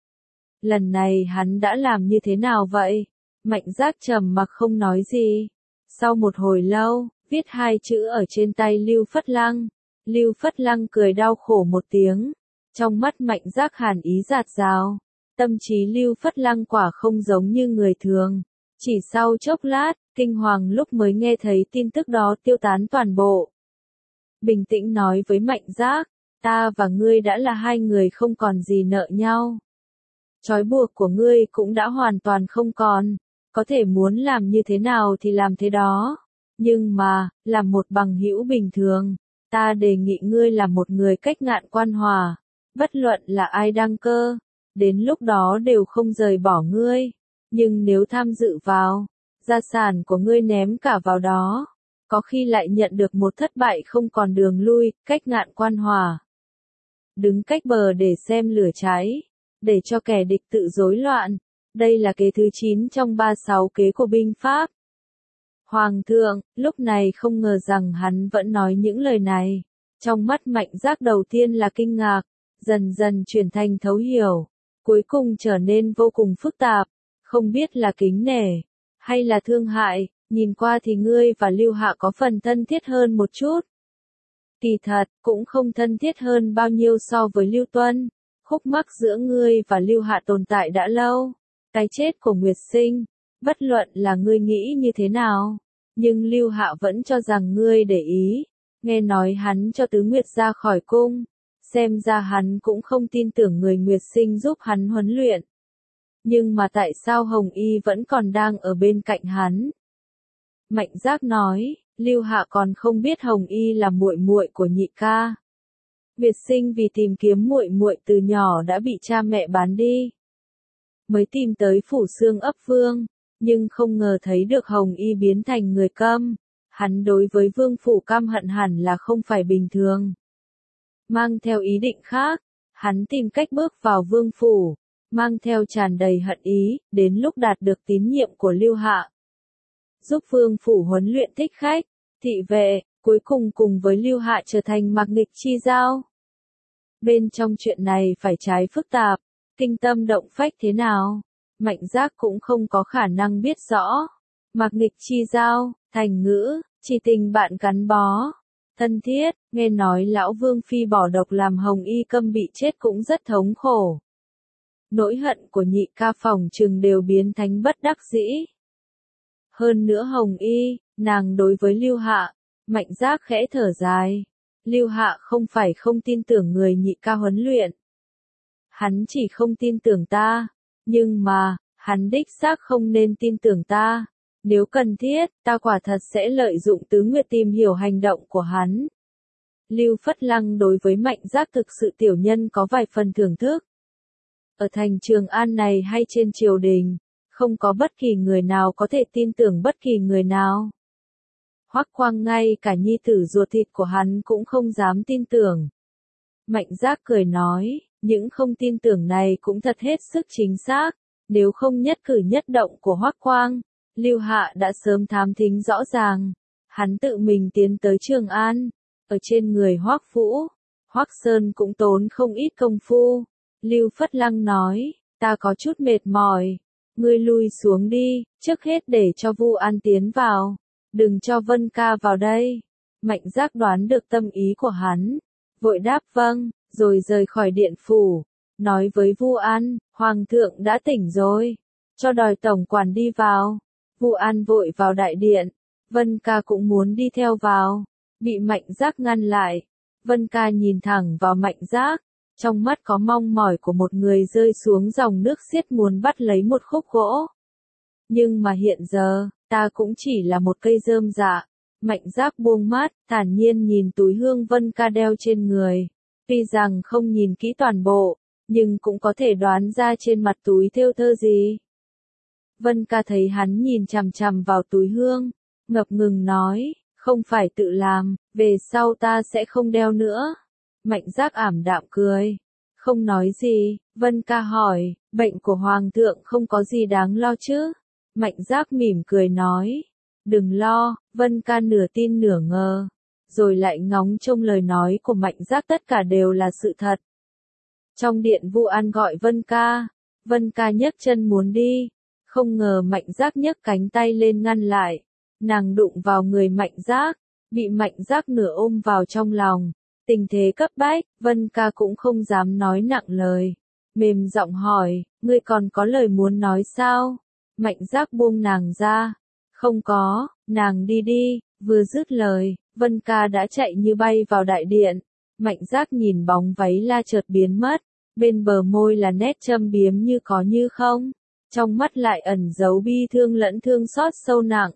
[SPEAKER 1] Lần này hắn đã làm như thế nào vậy? Mạnh Giác trầm mặc không nói gì. Sau một hồi lâu, viết hai chữ ở trên tay Lưu Phất Lăng. Lưu Phất Lăng cười đau khổ một tiếng. Trong mắt Mạnh Giác hàn ý rạt rào. Tâm trí Lưu Phất Lăng quả không giống như người thường. Chỉ sau chốc lát, kinh hoàng lúc mới nghe thấy tin tức đó tiêu tán toàn bộ. Bình tĩnh nói với Mạnh Giác, ta và ngươi đã là hai người không còn gì nợ nhau. Trói buộc của ngươi cũng đã hoàn toàn không còn, có thể muốn làm như thế nào thì làm thế đó. Nhưng mà, làm một bằng hữu bình thường, ta đề nghị ngươi là một người cách ngạn quan hòa, bất luận là ai đăng cơ, đến lúc đó đều không rời bỏ ngươi. Nhưng nếu tham dự vào, gia sản của ngươi ném cả vào đó, có khi lại nhận được một thất bại không còn đường lui. Cách ngạn quan hòa, đứng cách bờ để xem lửa cháy, để cho kẻ địch tự rối loạn. Đây là kế thứ chín trong ba mươi sáu kế của binh pháp. Hoàng thượng, lúc này không ngờ rằng hắn vẫn nói những lời này. Trong mắt Mạnh Giác đầu tiên là kinh ngạc, dần dần chuyển thành thấu hiểu, cuối cùng trở nên vô cùng phức tạp. Không biết là kính nể, hay là thương hại, nhìn qua thì ngươi và Lưu Hạ có phần thân thiết hơn một chút. Kỳ thật, cũng không thân thiết hơn bao nhiêu so với Lưu Tuân. Khúc mắc giữa ngươi và Lưu Hạ tồn tại đã lâu. Cái chết của Nguyệt Sinh, bất luận là ngươi nghĩ như thế nào, nhưng Lưu Hạ vẫn cho rằng ngươi để ý. Nghe nói hắn cho Tứ Nguyệt ra khỏi cung, xem ra hắn cũng không tin tưởng người Nguyệt Sinh giúp hắn huấn luyện. Nhưng mà tại sao Hồng Y vẫn còn đang ở bên cạnh hắn? Mạnh Giác nói, Lưu Hạ còn không biết Hồng Y là muội muội của nhị ca. Nguyệt Sinh vì tìm kiếm muội muội từ nhỏ đã bị cha mẹ bán đi, mới tìm tới Phủ Xương Ấp Vương. nhưng không ngờ thấy được Hồng Y biến thành người câm. Hắn đối với Vương Phủ căm hận hẳn là không phải bình thường. Mang theo ý định khác, hắn tìm cách bước vào Vương Phủ, mang theo tràn đầy hận ý, đến lúc đạt được tín nhiệm của Lưu Hạ. Giúp Vương Phủ huấn luyện thích khách, thị vệ, cuối cùng cùng với Lưu Hạ trở thành Mạc Nghịch chi giao. Bên trong chuyện này phải trái phức tạp, kinh tâm động phách thế nào, Mạnh Giác cũng không có khả năng biết rõ. Mạc Nghịch chi giao, thành ngữ, chỉ tình bạn gắn bó, thân thiết, nghe nói lão Vương Phi bỏ độc làm Hồng Y câm bị chết cũng rất thống khổ. Nỗi hận của nhị ca phòng trừng đều biến thành bất đắc dĩ. Hơn nữa Hồng Y, nàng đối với Lưu Hạ, Mạnh Giác khẽ thở dài. Lưu Hạ không phải không tin tưởng người nhị ca huấn luyện. Hắn chỉ không tin tưởng ta, nhưng mà, hắn đích xác không nên tin tưởng ta. Nếu cần thiết, ta quả thật sẽ lợi dụng Tứ Nguyệt tìm hiểu hành động của hắn. Lưu Phất Lăng đối với Mạnh Giác thực sự tiểu nhân có vài phần thưởng thức. Ở thành Trường An này hay trên triều đình, không có bất kỳ người nào có thể tin tưởng bất kỳ người nào. Hoắc Quang ngay cả nhi tử ruột thịt của hắn cũng không dám tin tưởng. Mạnh Giác cười nói, những không tin tưởng này cũng thật hết sức chính xác, nếu không nhất cử nhất động của Hoắc Quang, Lưu Hạ đã sớm thám thính rõ ràng. Hắn tự mình tiến tới Trường An, ở trên người Hoắc Vũ, Hoắc Sơn cũng tốn không ít công phu. Lưu Phất Lăng nói, ta có chút mệt mỏi, ngươi lui xuống đi, trước hết để cho Vu An tiến vào, đừng cho Vân ca vào đây. Mạnh Giác đoán được tâm ý của hắn, vội đáp vâng, rồi rời khỏi điện phủ, nói với Vu An, Hoàng thượng đã tỉnh rồi, cho đòi tổng quản đi vào. Vu An vội vào đại điện, Vân ca cũng muốn đi theo vào, bị Mạnh Giác ngăn lại. Vân ca nhìn thẳng vào Mạnh Giác, trong mắt có mong mỏi của một người rơi xuống dòng nước xiết muốn bắt lấy một khúc gỗ. Nhưng mà hiện giờ, ta cũng chỉ là một cây rơm rạ. Mạnh Giác buông mắt, thản nhiên nhìn túi hương Vân ca đeo trên người. Tuy rằng không nhìn kỹ toàn bộ, nhưng cũng có thể đoán ra trên mặt túi thêu thơ gì. Vân ca thấy hắn nhìn chằm chằm vào túi hương, ngập ngừng nói, không phải tự làm, về sau ta sẽ không đeo nữa. Mạnh Giác ảm đạm cười, không nói gì. Vân ca hỏi, bệnh của Hoàng thượng không có gì đáng lo chứ? Mạnh Giác mỉm cười nói, đừng lo. Vân ca nửa tin nửa ngờ, rồi lại ngóng trông lời nói của Mạnh Giác tất cả đều là sự thật. Trong điện Vu An gọi Vân ca, Vân ca nhấc chân muốn đi, không ngờ Mạnh Giác nhấc cánh tay lên ngăn lại. Nàng đụng vào người Mạnh Giác, bị Mạnh Giác nửa ôm vào trong lòng. Tình thế cấp bách, Vân ca cũng không dám nói nặng lời. Mềm giọng hỏi, ngươi còn có lời muốn nói sao? Mạnh Giác buông nàng ra. Không có, nàng đi đi. Vừa dứt lời, Vân ca đã chạy như bay vào đại điện. Mạnh Giác nhìn bóng váy la chợt biến mất. Bên bờ môi là nét châm biếm như có như không. Trong mắt lại ẩn giấu bi thương lẫn thương xót sâu nặng.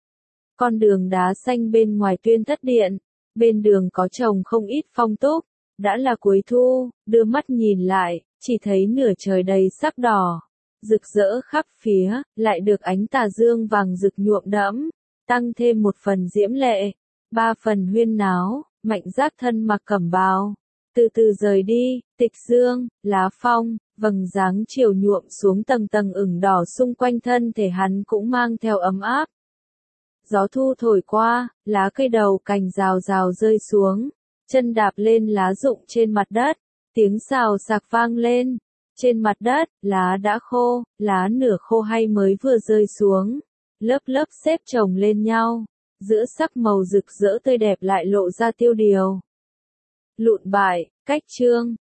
[SPEAKER 1] Con đường đá xanh bên ngoài Tuyên Thất Điện. Bên đường có trồng không ít phong túc, đã là cuối thu, đưa mắt nhìn lại, chỉ thấy nửa trời đầy sắc đỏ, rực rỡ khắp phía, lại được ánh tà dương vàng rực nhuộm đẫm, tăng thêm một phần diễm lệ, ba phần huyên náo. Mạnh Giác thân mặc cẩm bào, từ từ rời đi, tịch dương, lá phong, vầng dáng chiều nhuộm xuống tầng tầng ửng đỏ xung quanh thân thể hắn cũng mang theo ấm áp. Gió thu thổi qua, lá cây đầu cành rào rào rơi xuống, chân đạp lên lá rụng trên mặt đất, tiếng xào xạc vang lên. Trên mặt đất, lá đã khô, lá nửa khô hay mới vừa rơi xuống, lớp lớp xếp chồng lên nhau, giữa sắc màu rực rỡ tươi đẹp lại lộ ra tiêu điều. Lụn bại, cách chương.